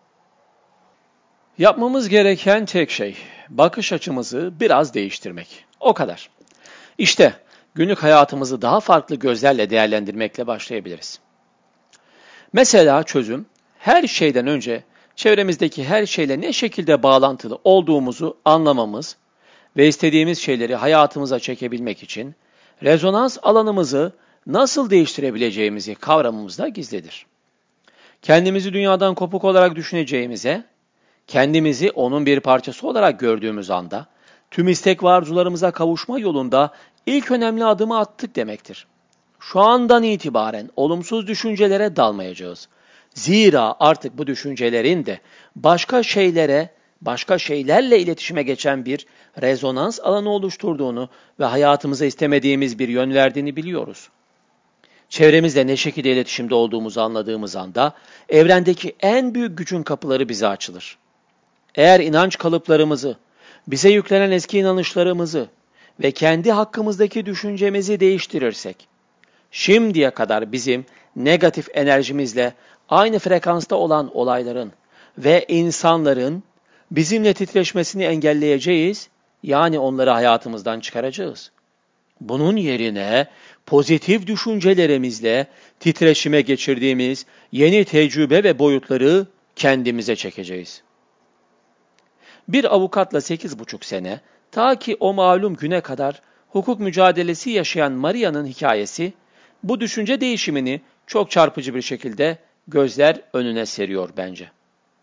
Yapmamız gereken tek şey, bakış açımızı biraz değiştirmek. O kadar. İşte günlük hayatımızı daha farklı gözlerle değerlendirmekle başlayabiliriz. Mesela çözüm, her şeyden önce çevremizdeki her şeyle ne şekilde bağlantılı olduğumuzu anlamamız ve istediğimiz şeyleri hayatımıza çekebilmek için rezonans alanımızı nasıl değiştirebileceğimizi kavramamızda gizlidir. Kendimizi dünyadan kopuk olarak düşüneceğimize, kendimizi onun bir parçası olarak gördüğümüz anda, tüm istek ve arzularımıza kavuşma yolunda ilk önemli adımı attık demektir. Şu andan itibaren olumsuz düşüncelere dalmayacağız. Zira artık bu düşüncelerin de başka şeylere, başka şeylerle iletişime geçen bir rezonans alanı oluşturduğunu ve hayatımıza istemediğimiz bir yön verdiğini biliyoruz. Çevremizle ne şekilde iletişimde olduğumuzu anladığımız anda evrendeki en büyük gücün kapıları bize açılır. Eğer inanç kalıplarımızı, bize yüklenen eski inanışlarımızı ve kendi hakkımızdaki düşüncemizi değiştirirsek, şimdiye kadar bizim negatif enerjimizle aynı frekansta olan olayların ve insanların bizimle titreşmesini engelleyeceğiz, yani onları hayatımızdan çıkaracağız. Bunun yerine pozitif düşüncelerimizle titreşime geçirdiğimiz yeni tecrübe ve boyutları kendimize çekeceğiz. Bir avukatla sekiz buçuk sene, ta ki o malum güne kadar hukuk mücadelesi yaşayan Maria'nın hikayesi, bu düşünce değişimini çok çarpıcı bir şekilde gözler önüne seriyor bence.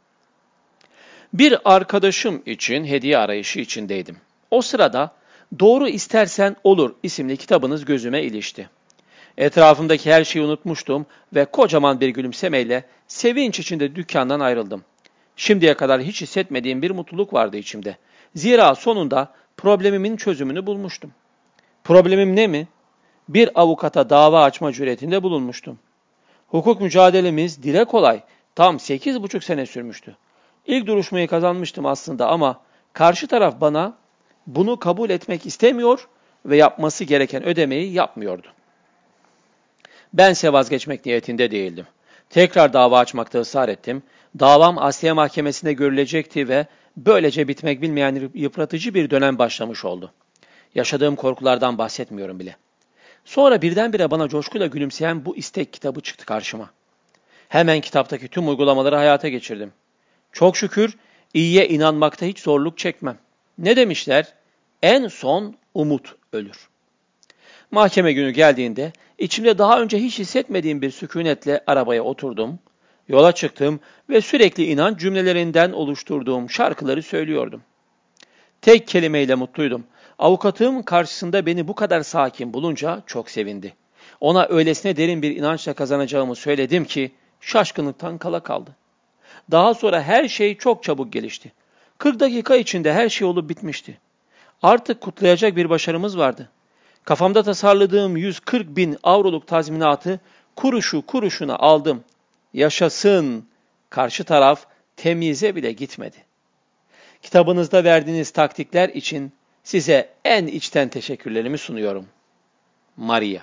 Bir arkadaşım için hediye arayışı içindeydim. O sırada Doğru İstersen Olur isimli kitabınız gözüme ilişti. Etrafımdaki her şeyi unutmuştum ve kocaman bir gülümsemeyle sevinç içinde dükkandan ayrıldım. Şimdiye kadar hiç hissetmediğim bir mutluluk vardı içimde. Zira sonunda problemimin çözümünü bulmuştum. Problemim ne mi? Bir avukata dava açma cüretinde bulunmuştum. Hukuk mücadelemiz dile kolay tam sekiz buçuk sene sürmüştü. İlk duruşmayı kazanmıştım aslında ama karşı taraf bana bunu kabul etmek istemiyor ve yapması gereken ödemeyi yapmıyordu. Bense vazgeçmek niyetinde değildim. Tekrar dava açmakta ısrar ettim. Davam Asliye Mahkemesi'nde görülecekti ve böylece bitmek bilmeyen yıpratıcı bir dönem başlamış oldu. Yaşadığım korkulardan bahsetmiyorum bile. Sonra birdenbire bana coşkuyla gülümseyen bu istek kitabı çıktı karşıma. Hemen kitaptaki tüm uygulamaları hayata geçirdim. Çok şükür iyiye inanmakta hiç zorluk çekmem. Ne demişler? En son umut ölür. Mahkeme günü geldiğinde içimde daha önce hiç hissetmediğim bir sükunetle arabaya oturdum, yola çıktım ve sürekli inanç cümlelerinden oluşturduğum şarkıları söylüyordum. Tek kelimeyle mutluydum. Avukatım karşısında beni bu kadar sakin bulunca çok sevindi. Ona öylesine derin bir inançla kazanacağımı söyledim ki şaşkınlıktan kala kaldı. Daha sonra her şey çok çabuk gelişti. kırk dakika içinde her şey olup bitmişti. Artık kutlayacak bir başarımız vardı. Kafamda tasarladığım yüz kırk bin avroluk tazminatı kuruşu kuruşuna aldım. Yaşasın! Karşı taraf temize bile gitmedi. Kitabınızda verdiğiniz taktikler için size en içten teşekkürlerimi sunuyorum. Maria.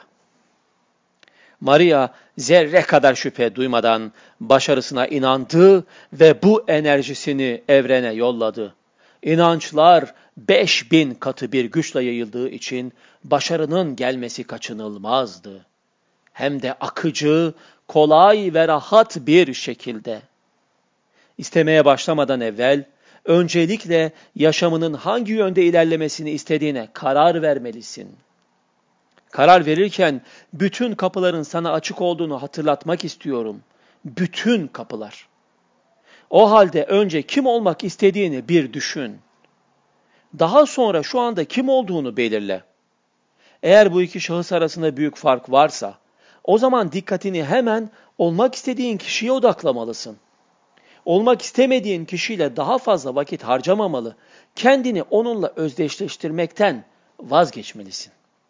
Maria zerre kadar şüphe duymadan başarısına inandı ve bu enerjisini evrene yolladı. İnançlar beş bin katı bir güçle yayıldığı için başarının gelmesi kaçınılmazdı. Hem de akıcı, kolay ve rahat bir şekilde. İstemeye başlamadan evvel, öncelikle yaşamının hangi yönde ilerlemesini istediğine karar vermelisin. Karar verirken bütün kapıların sana açık olduğunu hatırlatmak istiyorum. Bütün kapılar. O halde önce kim olmak istediğini bir düşün. Daha sonra şu anda kim olduğunu belirle. Eğer bu iki şahıs arasında büyük fark varsa, o zaman dikkatini hemen olmak istediğin kişiye odaklamalısın. Olmak istemediğin kişiyle daha fazla vakit harcamamalı, kendini onunla özdeşleştirmekten vazgeçmelisin.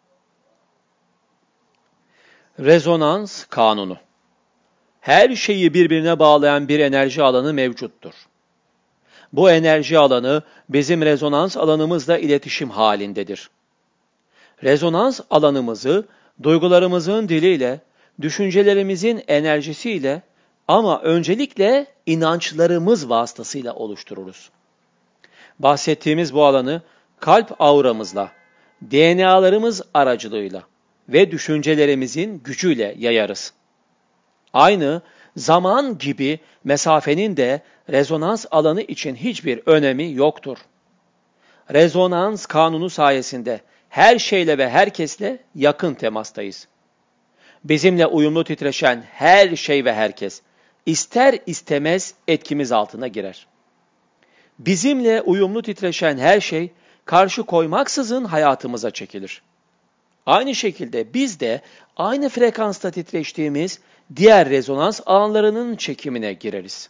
Rezonans kanunu. Her şeyi birbirine bağlayan bir enerji alanı mevcuttur. Bu enerji alanı bizim rezonans alanımızla iletişim halindedir. Rezonans alanımızı duygularımızın diliyle, düşüncelerimizin enerjisiyle ama öncelikle inançlarımız vasıtasıyla oluştururuz. Bahsettiğimiz bu alanı kalp auramızla, D N A'larımız aracılığıyla ve düşüncelerimizin gücüyle yayarız. Aynı zaman gibi mesafenin de rezonans alanı için hiçbir önemi yoktur. Rezonans kanunu sayesinde her şeyle ve herkesle yakın temastayız. Bizimle uyumlu titreşen her şey ve herkes ister istemez etkimiz altına girer. Bizimle uyumlu titreşen her şey karşı koymaksızın hayatımıza çekilir. Aynı şekilde biz de aynı frekansta titreştiğimiz diğer rezonans alanlarının çekimine gireriz.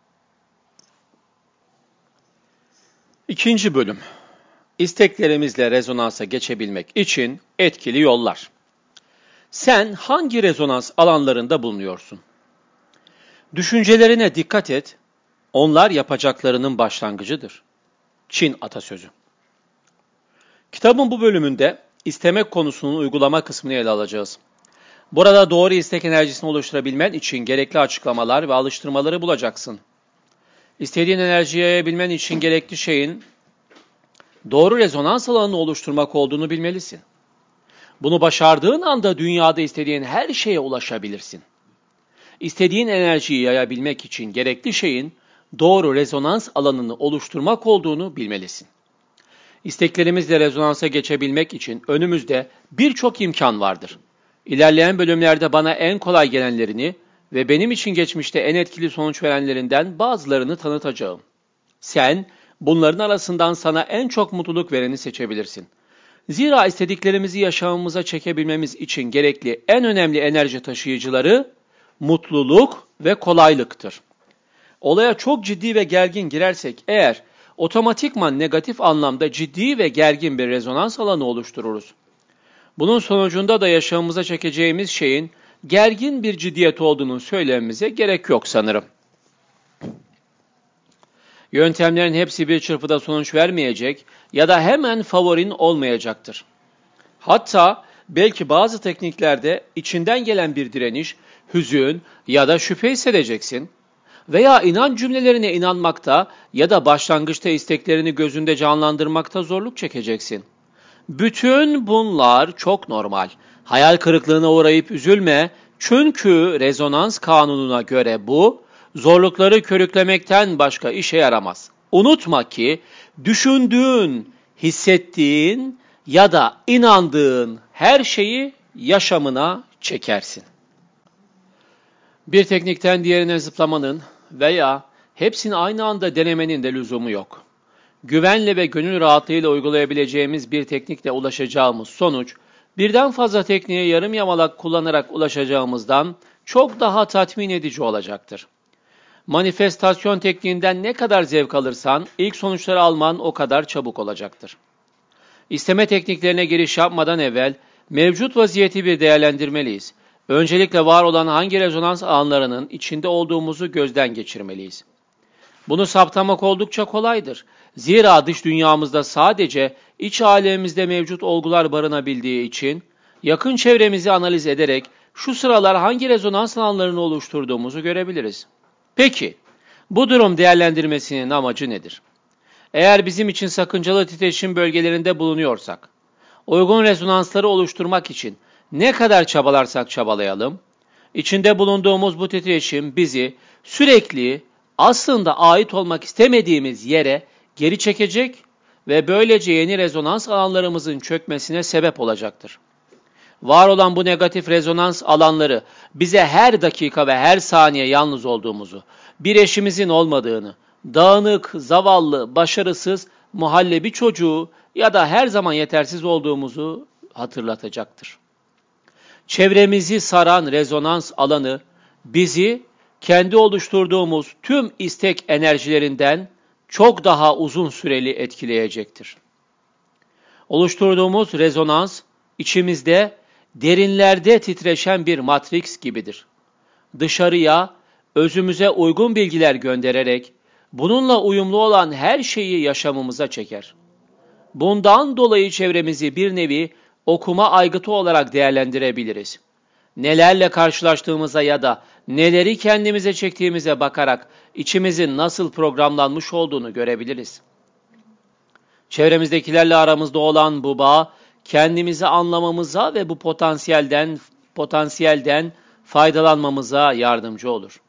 İkinci bölüm. İsteklerimizle rezonansa geçebilmek için etkili yollar. Sen hangi rezonans alanlarında bulunuyorsun? Düşüncelerine dikkat et, onlar yapacaklarının başlangıcıdır. Çin atasözü. Kitabın bu bölümünde istemek konusunun uygulama kısmını ele alacağız. Burada doğru istek enerjisini oluşturabilmen için gerekli açıklamalar ve alıştırmaları bulacaksın. İstediğin enerjiyi yayabilmen için gerekli şeyin doğru rezonans alanını oluşturmak olduğunu bilmelisin. Bunu başardığın anda dünyada istediğin her şeye ulaşabilirsin. İstediğin enerjiyi yayabilmek için gerekli şeyin doğru rezonans alanını oluşturmak olduğunu bilmelisin. İsteklerimizle rezonansa geçebilmek için önümüzde birçok imkan vardır. İlerleyen bölümlerde bana en kolay gelenlerini ve benim için geçmişte en etkili sonuç verenlerinden bazılarını tanıtacağım. Sen bunların arasından sana en çok mutluluk vereni seçebilirsin. Zira istediklerimizi yaşamımıza çekebilmemiz için gerekli en önemli enerji taşıyıcıları mutluluk ve kolaylıktır. Olaya çok ciddi ve gergin girersek eğer otomatikman negatif anlamda ciddi ve gergin bir rezonans alanı oluştururuz. Bunun sonucunda da yaşamımıza çekeceğimiz şeyin gergin bir ciddiyet olduğunu söylememize gerek yok sanırım. Yöntemlerin hepsi bir çırpıda sonuç vermeyecek ya da hemen favorin olmayacaktır. Hatta belki bazı tekniklerde içinden gelen bir direniş, hüzün ya da şüphe hissedeceksin. Veya inanç cümlelerine inanmakta ya da başlangıçta isteklerini gözünde canlandırmakta zorluk çekeceksin. Bütün bunlar çok normal. Hayal kırıklığına uğrayıp üzülme, çünkü rezonans kanununa göre bu, zorlukları körüklemekten başka işe yaramaz. Unutma ki, düşündüğün, hissettiğin ya da inandığın her şeyi yaşamına çekersin. Bir teknikten diğerine zıplamanın veya hepsini aynı anda denemenin de lüzumu yok. Güvenle ve gönül rahatlığıyla uygulayabileceğimiz bir teknikle ulaşacağımız sonuç, birden fazla tekniğe yarım yamalak kullanarak ulaşacağımızdan çok daha tatmin edici olacaktır. Manifestasyon tekniğinden ne kadar zevk alırsan, ilk sonuçları alman o kadar çabuk olacaktır. İsteme tekniklerine giriş yapmadan evvel, mevcut vaziyeti bir değerlendirmeliyiz. Öncelikle var olan hangi rezonans alanlarının içinde olduğumuzu gözden geçirmeliyiz. Bunu saptamak oldukça kolaydır. Zira dış dünyamızda sadece iç alemimizde mevcut olgular barınabildiği için, yakın çevremizi analiz ederek şu sıralar hangi rezonans alanlarını oluşturduğumuzu görebiliriz. Peki, bu durum değerlendirmesinin amacı nedir? Eğer bizim için sakıncalı titreşim bölgelerinde bulunuyorsak, uygun rezonansları oluşturmak için ne kadar çabalarsak çabalayalım, içinde bulunduğumuz bu titreşim bizi sürekli aslında ait olmak istemediğimiz yere geri çekecek ve böylece yeni rezonans alanlarımızın çökmesine sebep olacaktır. Var olan bu negatif rezonans alanları bize her dakika ve her saniye yalnız olduğumuzu, bir eşimizin olmadığını, dağınık, zavallı, başarısız, muhallebi çocuğu ya da her zaman yetersiz olduğumuzu hatırlatacaktır. Çevremizi saran rezonans alanı bizi kendi oluşturduğumuz tüm istek enerjilerinden çok daha uzun süreli etkileyecektir. Oluşturduğumuz rezonans içimizde derinlerde titreşen bir matrix gibidir. Dışarıya özümüze uygun bilgiler göndererek bununla uyumlu olan her şeyi yaşamımıza çeker. Bundan dolayı çevremizi bir nevi okuma aygıtı olarak değerlendirebiliriz. Nelerle karşılaştığımıza ya da neleri kendimize çektiğimize bakarak içimizin nasıl programlanmış olduğunu görebiliriz. Çevremizdekilerle aramızda olan bu bağ, kendimizi anlamamıza ve bu potansiyelden potansiyelden faydalanmamıza yardımcı olur.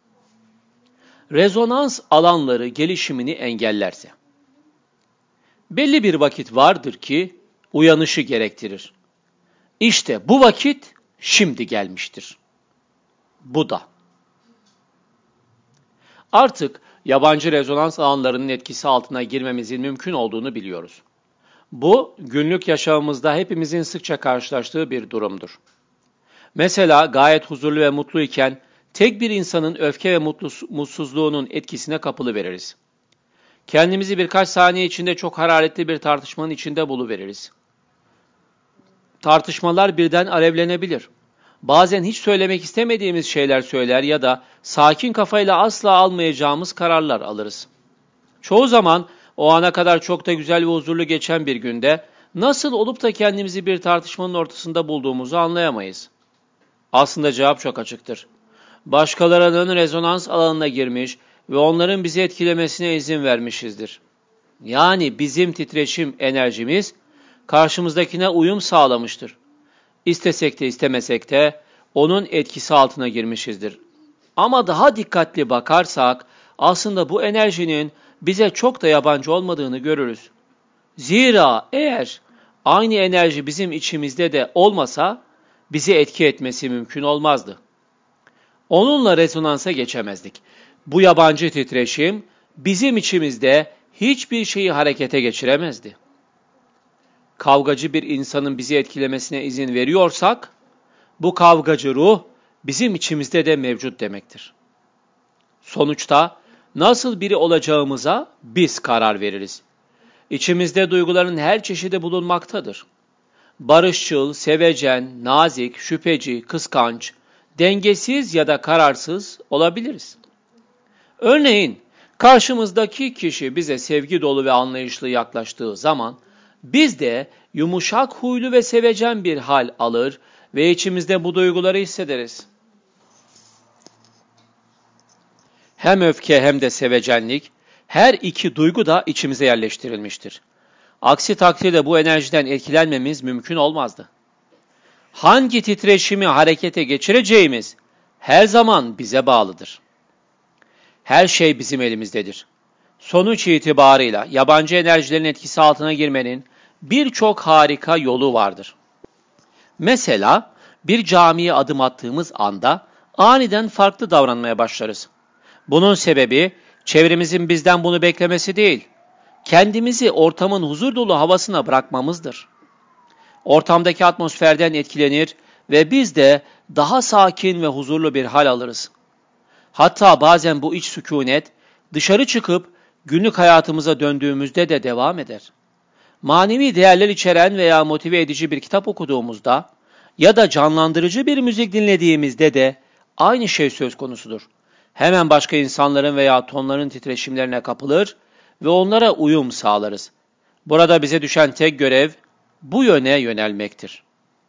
Rezonans alanları gelişimini engellerse. Belli bir vakit vardır ki uyanışı gerektirir. İşte bu vakit şimdi gelmiştir. Bu da. Artık yabancı rezonans alanlarının etkisi altına girmemizin mümkün olduğunu biliyoruz. Bu, günlük yaşamımızda hepimizin sıkça karşılaştığı bir durumdur. Mesela gayet huzurlu ve mutluyken tek bir insanın öfke ve mutsuzluğunun etkisine kapılıveririz. Kendimizi birkaç saniye içinde çok hararetli bir tartışmanın içinde buluveririz. Tartışmalar birden alevlenebilir. Bazen hiç söylemek istemediğimiz şeyler söyler ya da sakin kafayla asla almayacağımız kararlar alırız. Çoğu zaman o ana kadar çok da güzel ve huzurlu geçen bir günde nasıl olup da kendimizi bir tartışmanın ortasında bulduğumuzu anlayamayız. Aslında cevap çok açıktır. Başkalarının rezonans alanına girmiş ve onların bizi etkilemesine izin vermişizdir. Yani bizim titreşim enerjimiz karşımızdakine uyum sağlamıştır. İstesek de istemesek de onun etkisi altına girmişizdir. Ama daha dikkatli bakarsak aslında bu enerjinin bize çok da yabancı olmadığını görürüz. Zira eğer aynı enerji bizim içimizde de olmasa bizi etki etmesi mümkün olmazdı. Onunla rezonansa geçemezdik. Bu yabancı titreşim bizim içimizde hiçbir şeyi harekete geçiremezdi. Kavgacı bir insanın bizi etkilemesine izin veriyorsak, bu kavgacı ruh bizim içimizde de mevcut demektir. Sonuçta nasıl biri olacağımıza biz karar veririz. İçimizde duyguların her çeşidi bulunmaktadır. Barışçıl, sevecen, nazik, şüpheci, kıskanç, dengesiz ya da kararsız olabiliriz. Örneğin, karşımızdaki kişi bize sevgi dolu ve anlayışlı yaklaştığı zaman, biz de yumuşak huylu ve sevecen bir hal alır ve içimizde bu duyguları hissederiz. Hem öfke hem de sevecenlik, her iki duygu da içimize yerleştirilmiştir. Aksi takdirde bu enerjiden etkilenmemiz mümkün olmazdı. Hangi titreşimi harekete geçireceğimiz her zaman bize bağlıdır. Her şey bizim elimizdedir. Sonuç itibarıyla yabancı enerjilerin etkisi altına girmenin birçok harika yolu vardır. Mesela bir camiye adım attığımız anda aniden farklı davranmaya başlarız. Bunun sebebi çevremizin bizden bunu beklemesi değil, kendimizi ortamın huzur dolu havasına bırakmamızdır. Ortamdaki atmosferden etkilenir ve biz de daha sakin ve huzurlu bir hal alırız. Hatta bazen bu iç sükunet dışarı çıkıp günlük hayatımıza döndüğümüzde de devam eder. Manevi değerler içeren veya motive edici bir kitap okuduğumuzda ya da canlandırıcı bir müzik dinlediğimizde de aynı şey söz konusudur. Hemen başka insanların veya tonların titreşimlerine kapılır ve onlara uyum sağlarız. Burada bize düşen tek görev bu yöne yönelmektir.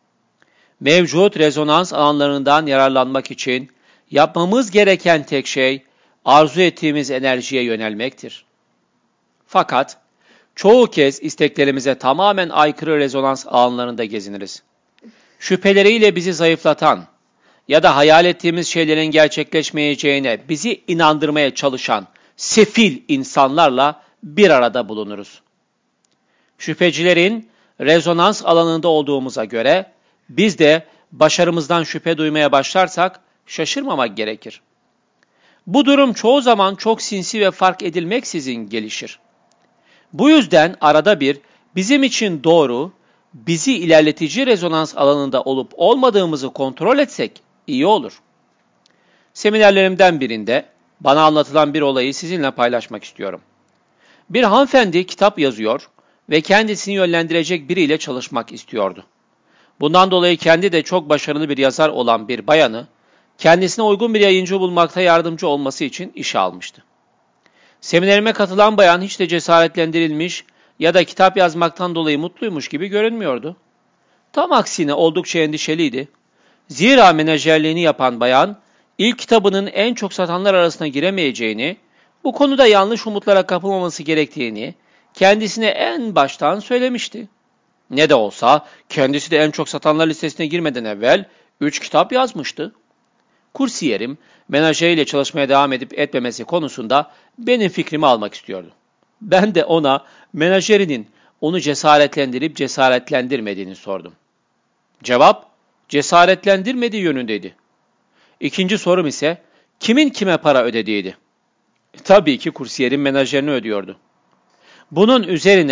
Mevcut rezonans alanlarından yararlanmak için yapmamız gereken tek şey arzu ettiğimiz enerjiye yönelmektir. Fakat çoğu kez isteklerimize tamamen aykırı rezonans alanlarında geziniriz. Şüpheleriyle bizi zayıflatan ya da hayal ettiğimiz şeylerin gerçekleşmeyeceğine bizi inandırmaya çalışan sefil insanlarla bir arada bulunuruz. Şüphecilerin rezonans alanında olduğumuza göre biz de başarımızdan şüphe duymaya başlarsak şaşırmamak gerekir. Bu durum çoğu zaman çok sinsi ve fark edilmeksizin gelişir. Bu yüzden arada bir bizim için doğru, bizi ilerletici rezonans alanında olup olmadığımızı kontrol etsek iyi olur. Seminerlerimden birinde bana anlatılan bir olayı sizinle paylaşmak istiyorum. Bir hanımefendi kitap yazıyor ve kendisini yönlendirecek biriyle çalışmak istiyordu. Bundan dolayı kendi de çok başarılı bir yazar olan bir bayanı, kendisine uygun bir yayıncı bulmakta yardımcı olması için işe almıştı. Seminerime katılan bayan hiç de cesaretlendirilmiş ya da kitap yazmaktan dolayı mutluymuş gibi görünmüyordu. Tam aksine oldukça endişeliydi. Zira menajerliğini yapan bayan, ilk kitabının en çok satanlar arasına giremeyeceğini, bu konuda yanlış umutlara kapılmaması gerektiğini kendisine en baştan söylemişti. Ne de olsa kendisi de en çok satanlar listesine girmeden evvel üç kitap yazmıştı. Kursiyerim, menajeriyle çalışmaya devam edip etmemesi konusunda benim fikrimi almak istiyordu. Ben de ona menajerinin onu cesaretlendirip cesaretlendirmediğini sordum. Cevap, cesaretlendirmediği yönündeydi. İkinci sorum ise kimin kime para ödediğiydi. Tabii ki kursiyerin menajerini ödüyordu. Bunun üzerine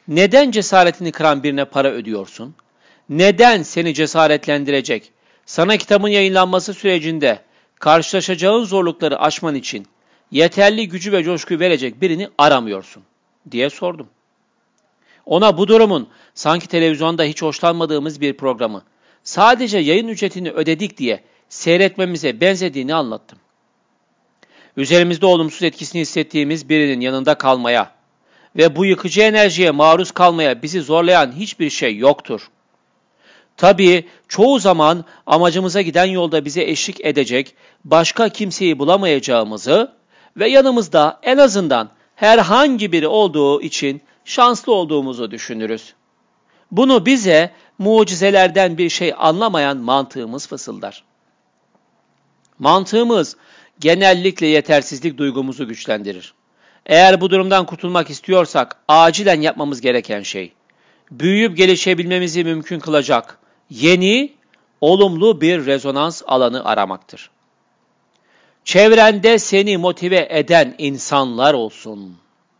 Neden cesaretini kıran birine para ödüyorsun? Neden seni cesaretlendirecek, sana kitabın yayınlanması sürecinde karşılaşacağın zorlukları aşman için yeterli gücü ve coşkuyu verecek birini aramıyorsun diye sordum. Ona bu durumun sanki televizyonda hiç hoşlanmadığımız bir programı sadece yayın ücretini ödedik diye seyretmemize benzediğini anlattım. Üzerimizde olumsuz etkisini hissettiğimiz birinin yanında kalmaya ve bu yıkıcı enerjiye maruz kalmaya bizi zorlayan hiçbir şey yoktur. Tabii çoğu zaman amacımıza giden yolda bize eşlik edecek başka kimseyi bulamayacağımızı ve yanımızda en azından herhangi biri olduğu için şanslı olduğumuzu düşünürüz. Bunu bize mucizelerden bir şey anlamayan mantığımız fısıldar. Mantığımız genellikle yetersizlik duygumuzu güçlendirir. Eğer bu durumdan kurtulmak istiyorsak acilen yapmamız gereken şey, büyüyüp gelişebilmemizi mümkün kılacak yeni, olumlu bir rezonans alanı aramaktır. Çevrende seni motive eden insanlar olsun.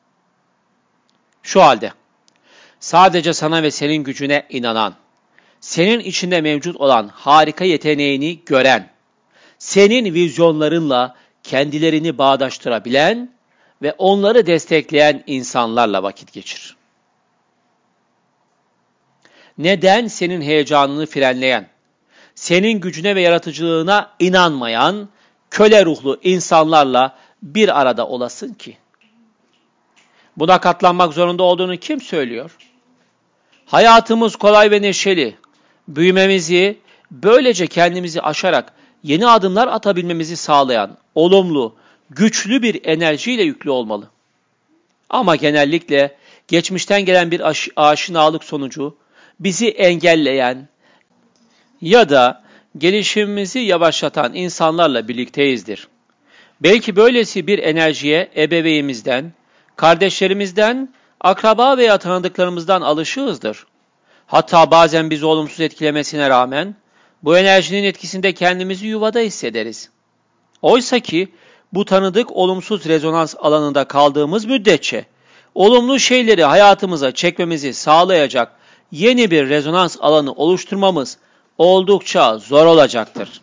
Şu halde, sadece sana ve senin gücüne inanan, senin içinde mevcut olan harika yeteneğini gören, senin vizyonlarınla kendilerini bağdaştırabilen ve onları destekleyen insanlarla vakit geçir. Neden senin heyecanını frenleyen, senin gücüne ve yaratıcılığına inanmayan, köle ruhlu insanlarla bir arada olasın ki? Buna katlanmak zorunda olduğunu kim söylüyor? Hayatımız kolay ve neşeli, büyümemizi, böylece kendimizi aşarak yeni adımlar atabilmemizi sağlayan, olumlu, güçlü bir enerjiyle yüklü olmalı. Ama genellikle geçmişten gelen bir aş- aşinalık sonucu bizi engelleyen ya da gelişimimizi yavaşlatan insanlarla birlikteyizdir. Belki böylesi bir enerjiye ebeveynimizden, kardeşlerimizden, akraba veya tanıdıklarımızdan alışığızdır. Hatta bazen bizi olumsuz etkilemesine rağmen bu enerjinin etkisinde kendimizi yuvada hissederiz. Oysa ki bu tanıdık olumsuz rezonans alanında kaldığımız müddetçe olumlu şeyleri hayatımıza çekmemizi sağlayacak yeni bir rezonans alanı oluşturmamız oldukça zor olacaktır.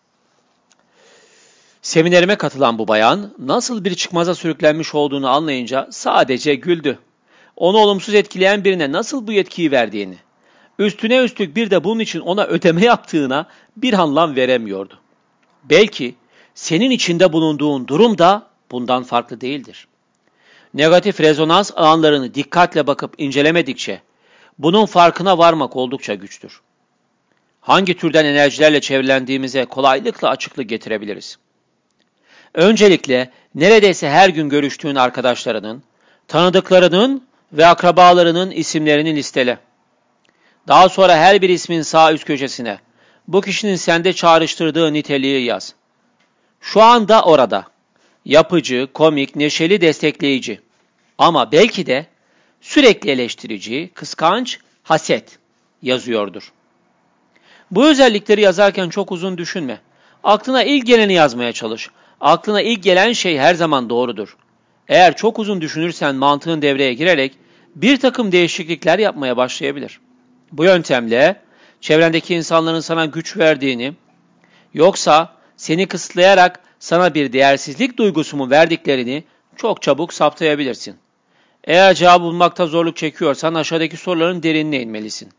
Seminerime katılan bu bayan nasıl bir çıkmaza sürüklenmiş olduğunu anlayınca sadece güldü. Onu olumsuz etkileyen birine nasıl bu yetkiyi verdiğini, üstüne üstlük bir de bunun için ona ödeme yaptığına bir anlam veremiyordu. Belki senin içinde bulunduğun durum da bundan farklı değildir. Negatif rezonans alanlarını dikkatle bakıp incelemedikçe bunun farkına varmak oldukça güçtür. Hangi türden enerjilerle çevrelendiğimize kolaylıkla açıklık getirebiliriz. Öncelikle neredeyse her gün görüştüğün arkadaşlarının, tanıdıklarının ve akrabalarının isimlerini listele. Daha sonra her bir ismin sağ üst köşesine bu kişinin sende çağrıştırdığı niteliği yaz. Şu anda orada. Yapıcı, komik, neşeli, destekleyici. Ama belki de sürekli eleştirici, kıskanç, haset yazıyordur. Bu özellikleri yazarken çok uzun düşünme. Aklına ilk geleni yazmaya çalış. Aklına ilk gelen şey her zaman doğrudur. Eğer çok uzun düşünürsen mantığın devreye girerek bir takım değişiklikler yapmaya başlayabilir. Bu yöntemle çevrendeki insanların sana güç verdiğini, yoksa seni kısıtlayarak sana bir değersizlik duygusu mu verdiklerini çok çabuk saptayabilirsin. Eğer cevabı bulmakta zorluk çekiyorsan aşağıdaki soruların derinine inmelisin.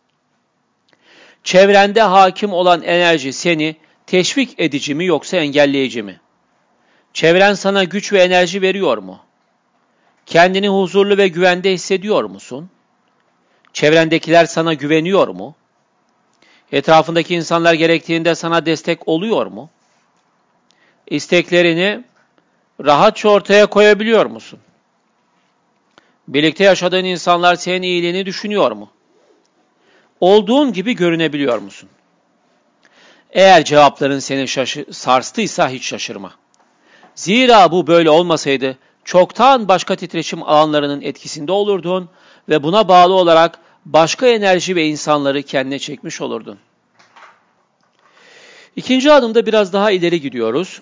Çevrende hakim olan enerji seni teşvik edici mi yoksa engelleyici mi? Çevren sana güç ve enerji veriyor mu? Kendini huzurlu ve güvende hissediyor musun? Çevrendekiler sana güveniyor mu? Etrafındaki insanlar gerektiğinde sana destek oluyor mu? İsteklerini rahatça ortaya koyabiliyor musun? Birlikte yaşadığın insanlar senin iyiliğini düşünüyor mu? Olduğun gibi görünebiliyor musun? Eğer cevapların seni şaşı- sarstıysa hiç şaşırma. Zira bu böyle olmasaydı çoktan başka titreşim alanlarının etkisinde olurdun ve buna bağlı olarak başka enerji ve insanları kendine çekmiş olurdun. İkinci adımda biraz daha ileri gidiyoruz.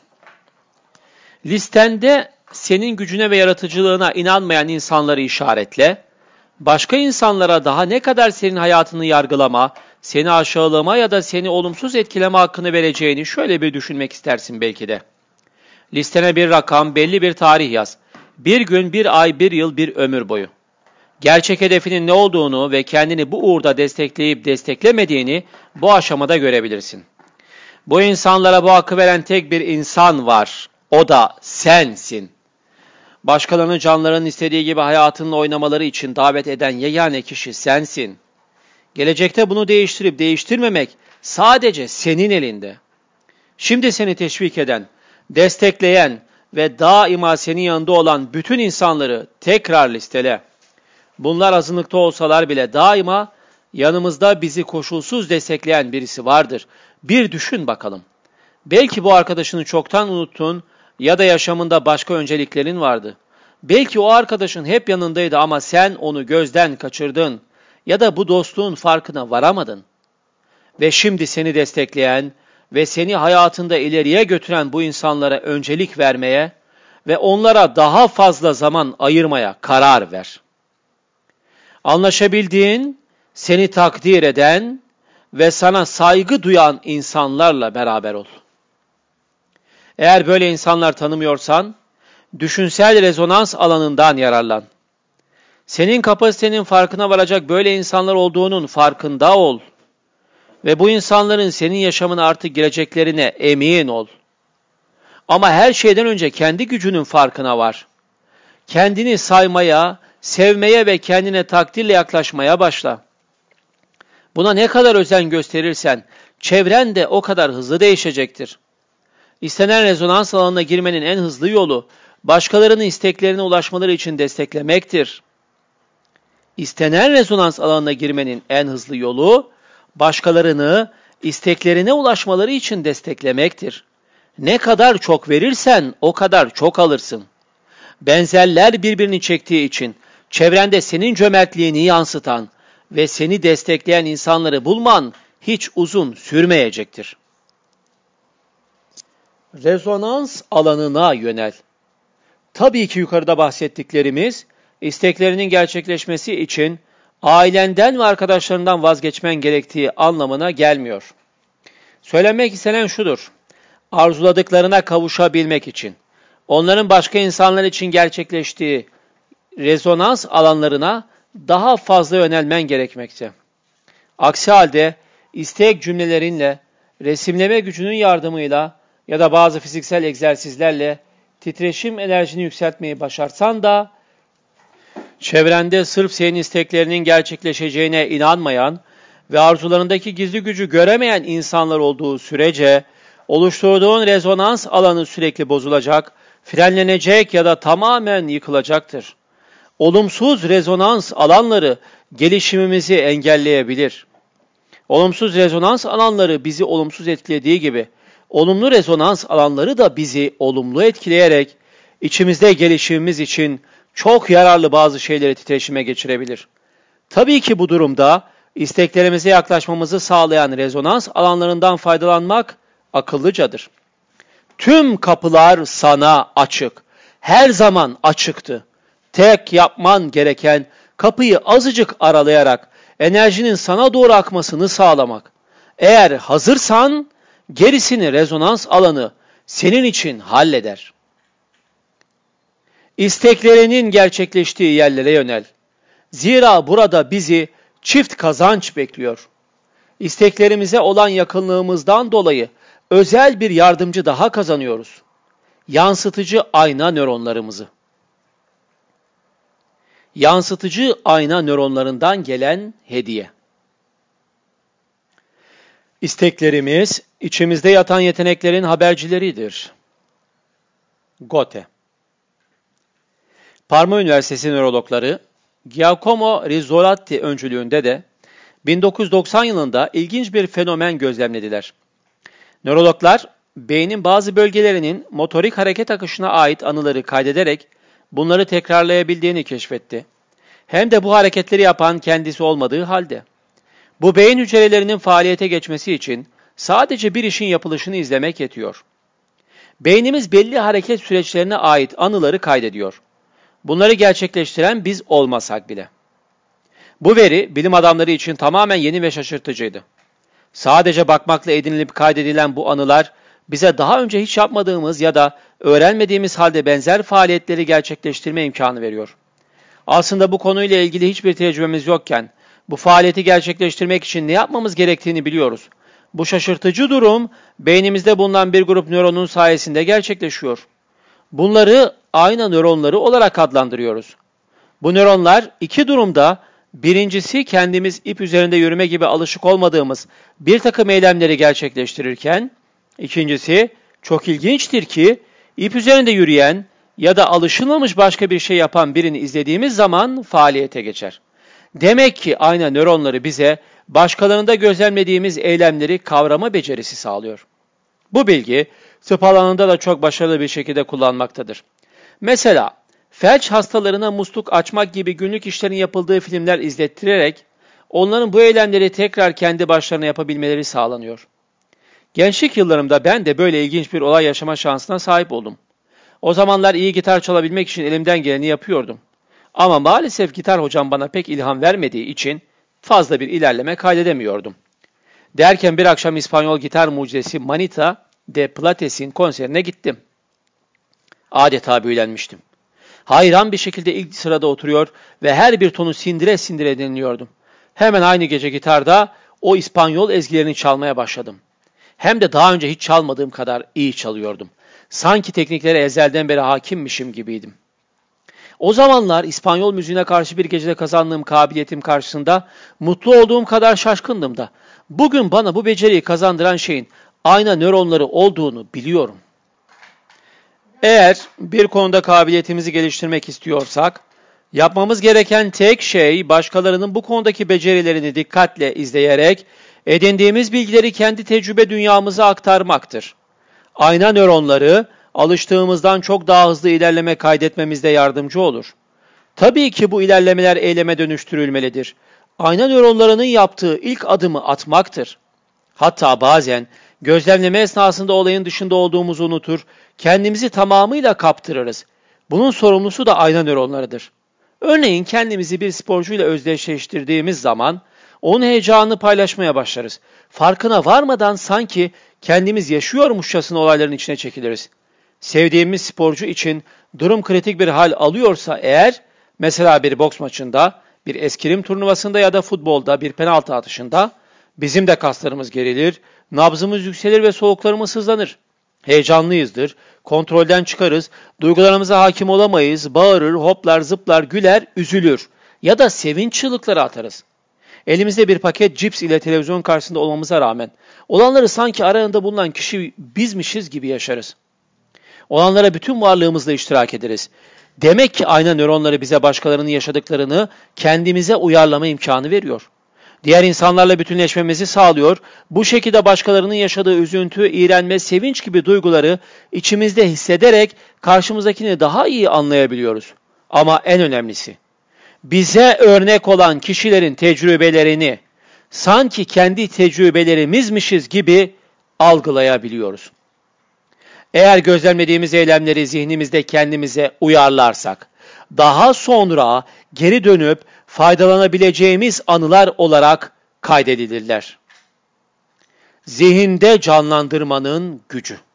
Listende senin gücüne ve yaratıcılığına inanmayan insanları işaretle. Başka insanlara daha ne kadar senin hayatını yargılama, seni aşağılama ya da seni olumsuz etkileme hakkını vereceğini şöyle bir düşünmek istersin belki de. Listene bir rakam, belli bir tarih yaz. Bir gün, bir ay, bir yıl, bir ömür boyu. Gerçek hedefinin ne olduğunu ve kendini bu uğurda destekleyip desteklemediğini bu aşamada görebilirsin. Bu insanlara bu hakkı veren tek bir insan var. O da sensin. Başkalarının canlarının istediği gibi hayatınla oynamaları için davet eden yegane kişi sensin. Gelecekte bunu değiştirip değiştirmemek sadece senin elinde. Şimdi seni teşvik eden, destekleyen ve daima senin yanında olan bütün insanları tekrar listele. Bunlar azınlıkta olsalar bile daima yanımızda bizi koşulsuz destekleyen birisi vardır. Bir düşün bakalım. Belki bu arkadaşını çoktan unuttun ya da yaşamında başka önceliklerin vardı. Belki o arkadaşın hep yanındaydı ama sen onu gözden kaçırdın ya da bu dostluğun farkına varamadın. Ve şimdi seni destekleyen ve seni hayatında ileriye götüren bu insanlara öncelik vermeye ve onlara daha fazla zaman ayırmaya karar ver. Anlaşabildiğin, seni takdir eden ve sana saygı duyan insanlarla beraber ol. Eğer böyle insanlar tanımıyorsan, düşünsel rezonans alanından yararlan. Senin kapasitenin farkına varacak böyle insanlar olduğunun farkında ol. Ve bu insanların senin yaşamına artık gireceklerine emin ol. Ama her şeyden önce kendi gücünün farkına var. Kendini saymaya, sevmeye ve kendine takdirle yaklaşmaya başla. Buna ne kadar özen gösterirsen, çevren de o kadar hızlı değişecektir. İstenen rezonans alanına girmenin en hızlı yolu, başkalarının isteklerine ulaşmaları için desteklemektir. İstenen rezonans alanına girmenin en hızlı yolu, başkalarını isteklerine ulaşmaları için desteklemektir. Ne kadar çok verirsen o kadar çok alırsın. Benzerler birbirini çektiği için çevrende senin cömertliğini yansıtan ve seni destekleyen insanları bulman hiç uzun sürmeyecektir. Rezonans alanına yönel. Tabii ki yukarıda bahsettiklerimiz, isteklerinin gerçekleşmesi için ailenden ve arkadaşlarından vazgeçmen gerektiği anlamına gelmiyor. Söylenmek istenen şudur: arzuladıklarına kavuşabilmek için, onların başka insanlar için gerçekleştiği rezonans alanlarına daha fazla yönelmen gerekmekte. Aksi halde istek cümlelerinle, resimleme gücünün yardımıyla ya da bazı fiziksel egzersizlerle titreşim enerjini yükseltmeyi başarsan da, çevrende sırf senin isteklerinin gerçekleşeceğine inanmayan ve arzularındaki gizli gücü göremeyen insanlar olduğu sürece, oluşturduğun rezonans alanı sürekli bozulacak, frenlenecek ya da tamamen yıkılacaktır. Olumsuz rezonans alanları gelişimimizi engelleyebilir. Olumsuz rezonans alanları bizi olumsuz etkilediği gibi, olumlu rezonans alanları da bizi olumlu etkileyerek, içimizde gelişimimiz için çok yararlı bazı şeyleri titreşime geçirebilir. Tabii ki bu durumda isteklerimize yaklaşmamızı sağlayan rezonans alanlarından faydalanmak akıllıcadır. Tüm kapılar sana açık. Her zaman açıktı. Tek yapman gereken kapıyı azıcık aralayarak enerjinin sana doğru akmasını sağlamak. Eğer hazırsan gerisini rezonans alanı senin için halleder. İsteklerinin gerçekleştiği yerlere yönel. Zira burada bizi çift kazanç bekliyor. İsteklerimize olan yakınlığımızdan dolayı özel bir yardımcı daha kazanıyoruz. Yansıtıcı ayna nöronlarımızı. Yansıtıcı ayna nöronlarından gelen hediye. İsteklerimiz, içimizde yatan yeteneklerin habercileridir. Goethe. Parma Üniversitesi nörologları, Giacomo Rizzolatti öncülüğünde de bin dokuz yüz doksan yılında ilginç bir fenomen gözlemlediler. Nörologlar, beynin bazı bölgelerinin motorik hareket akışına ait anıları kaydederek bunları tekrarlayabildiğini keşfetti. Hem de bu hareketleri yapan kendisi olmadığı halde. Bu beyin hücrelerinin faaliyete geçmesi için sadece bir işin yapılışını izlemek yetiyor. Beynimiz belli hareket süreçlerine ait anıları kaydediyor. Bunları gerçekleştiren biz olmasak bile. Bu veri bilim adamları için tamamen yeni ve şaşırtıcıydı. Sadece bakmakla edinilip kaydedilen bu anılar bize daha önce hiç yapmadığımız ya da öğrenmediğimiz halde benzer faaliyetleri gerçekleştirme imkanı veriyor. Aslında bu konuyla ilgili hiçbir tecrübemiz yokken bu faaliyeti gerçekleştirmek için ne yapmamız gerektiğini biliyoruz. Bu şaşırtıcı durum beynimizde bulunan bir grup nöronun sayesinde gerçekleşiyor. Bunları ayna nöronları olarak adlandırıyoruz. Bu nöronlar iki durumda, birincisi kendimiz ip üzerinde yürüme gibi alışık olmadığımız bir takım eylemleri gerçekleştirirken, ikincisi çok ilginçtir ki ip üzerinde yürüyen ya da alışılmamış başka bir şey yapan birini izlediğimiz zaman faaliyete geçer. Demek ki ayna nöronları bize başkalarında gözlemlediğimiz eylemleri kavrama becerisi sağlıyor. Bu bilgi tıp alanında da çok başarılı bir şekilde kullanmaktadır. Mesela felç hastalarına musluk açmak gibi günlük işlerin yapıldığı filmler izlettirerek onların bu eylemleri tekrar kendi başlarına yapabilmeleri sağlanıyor. Gençlik yıllarımda ben de böyle ilginç bir olay yaşama şansına sahip oldum. O zamanlar iyi gitar çalabilmek için elimden geleni yapıyordum. Ama maalesef gitar hocam bana pek ilham vermediği için fazla bir ilerleme kaydedemiyordum. Derken bir akşam İspanyol gitar mucizesi Manita de Plates'in konserine gittim. Adeta büyülenmiştim. Hayran bir şekilde ilk sırada oturuyor ve her bir tonu sindire sindire dinliyordum. Hemen aynı gece gitarda o İspanyol ezgilerini çalmaya başladım. Hem de daha önce hiç çalmadığım kadar iyi çalıyordum. Sanki tekniklere ezelden beri hakimmişim gibiydim. O zamanlar İspanyol müziğine karşı bir gecede kazandığım kabiliyetim karşısında mutlu olduğum kadar şaşkındım da bugün bana bu beceriyi kazandıran şeyin ayna nöronları olduğunu biliyorum. Eğer bir konuda kabiliyetimizi geliştirmek istiyorsak, yapmamız gereken tek şey başkalarının bu konudaki becerilerini dikkatle izleyerek edindiğimiz bilgileri kendi tecrübe dünyamıza aktarmaktır. Ayna nöronları alıştığımızdan çok daha hızlı ilerleme kaydetmemizde yardımcı olur. Tabii ki bu ilerlemeler eyleme dönüştürülmelidir. Ayna nöronlarının yaptığı ilk adımı atmaktır. Hatta bazen gözlemleme esnasında olayın dışında olduğumuzu unutur, kendimizi tamamıyla kaptırırız. Bunun sorumlusu da ayna nöronlarıdır. Örneğin kendimizi bir sporcuyla özdeşleştirdiğimiz zaman onun heyecanını paylaşmaya başlarız. Farkına varmadan sanki kendimiz yaşıyormuşçasına olayların içine çekiliriz. Sevdiğimiz sporcu için durum kritik bir hal alıyorsa eğer, mesela bir boks maçında, bir eskrim turnuvasında ya da futbolda bir penaltı atışında, bizim de kaslarımız gerilir, nabzımız yükselir ve soluklarımız hızlanır. Heyecanlıyızdır, kontrolden çıkarız, duygularımıza hakim olamayız, bağırır, hoplar, zıplar, güler, üzülür ya da sevinç çığlıkları atarız. Elimizde bir paket cips ile televizyon karşısında olmamıza rağmen olanları sanki aralarında bulunan kişi bizmişiz gibi yaşarız. Olanlara bütün varlığımızla iştirak ederiz. Demek ki ayna nöronları bize başkalarının yaşadıklarını kendimize uyarlama imkanı veriyor. Diğer insanlarla bütünleşmemizi sağlıyor. Bu şekilde başkalarının yaşadığı üzüntü, iğrenme, sevinç gibi duyguları içimizde hissederek karşımızdakini daha iyi anlayabiliyoruz. Ama en önemlisi, bize örnek olan kişilerin tecrübelerini sanki kendi tecrübelerimizmişiz gibi algılayabiliyoruz. Eğer gözlemlediğimiz eylemleri zihnimizde kendimize uyarlarsak, daha sonra geri dönüp faydalanabileceğimiz anılar olarak kaydedilirler. Zihinde canlandırmanın gücü.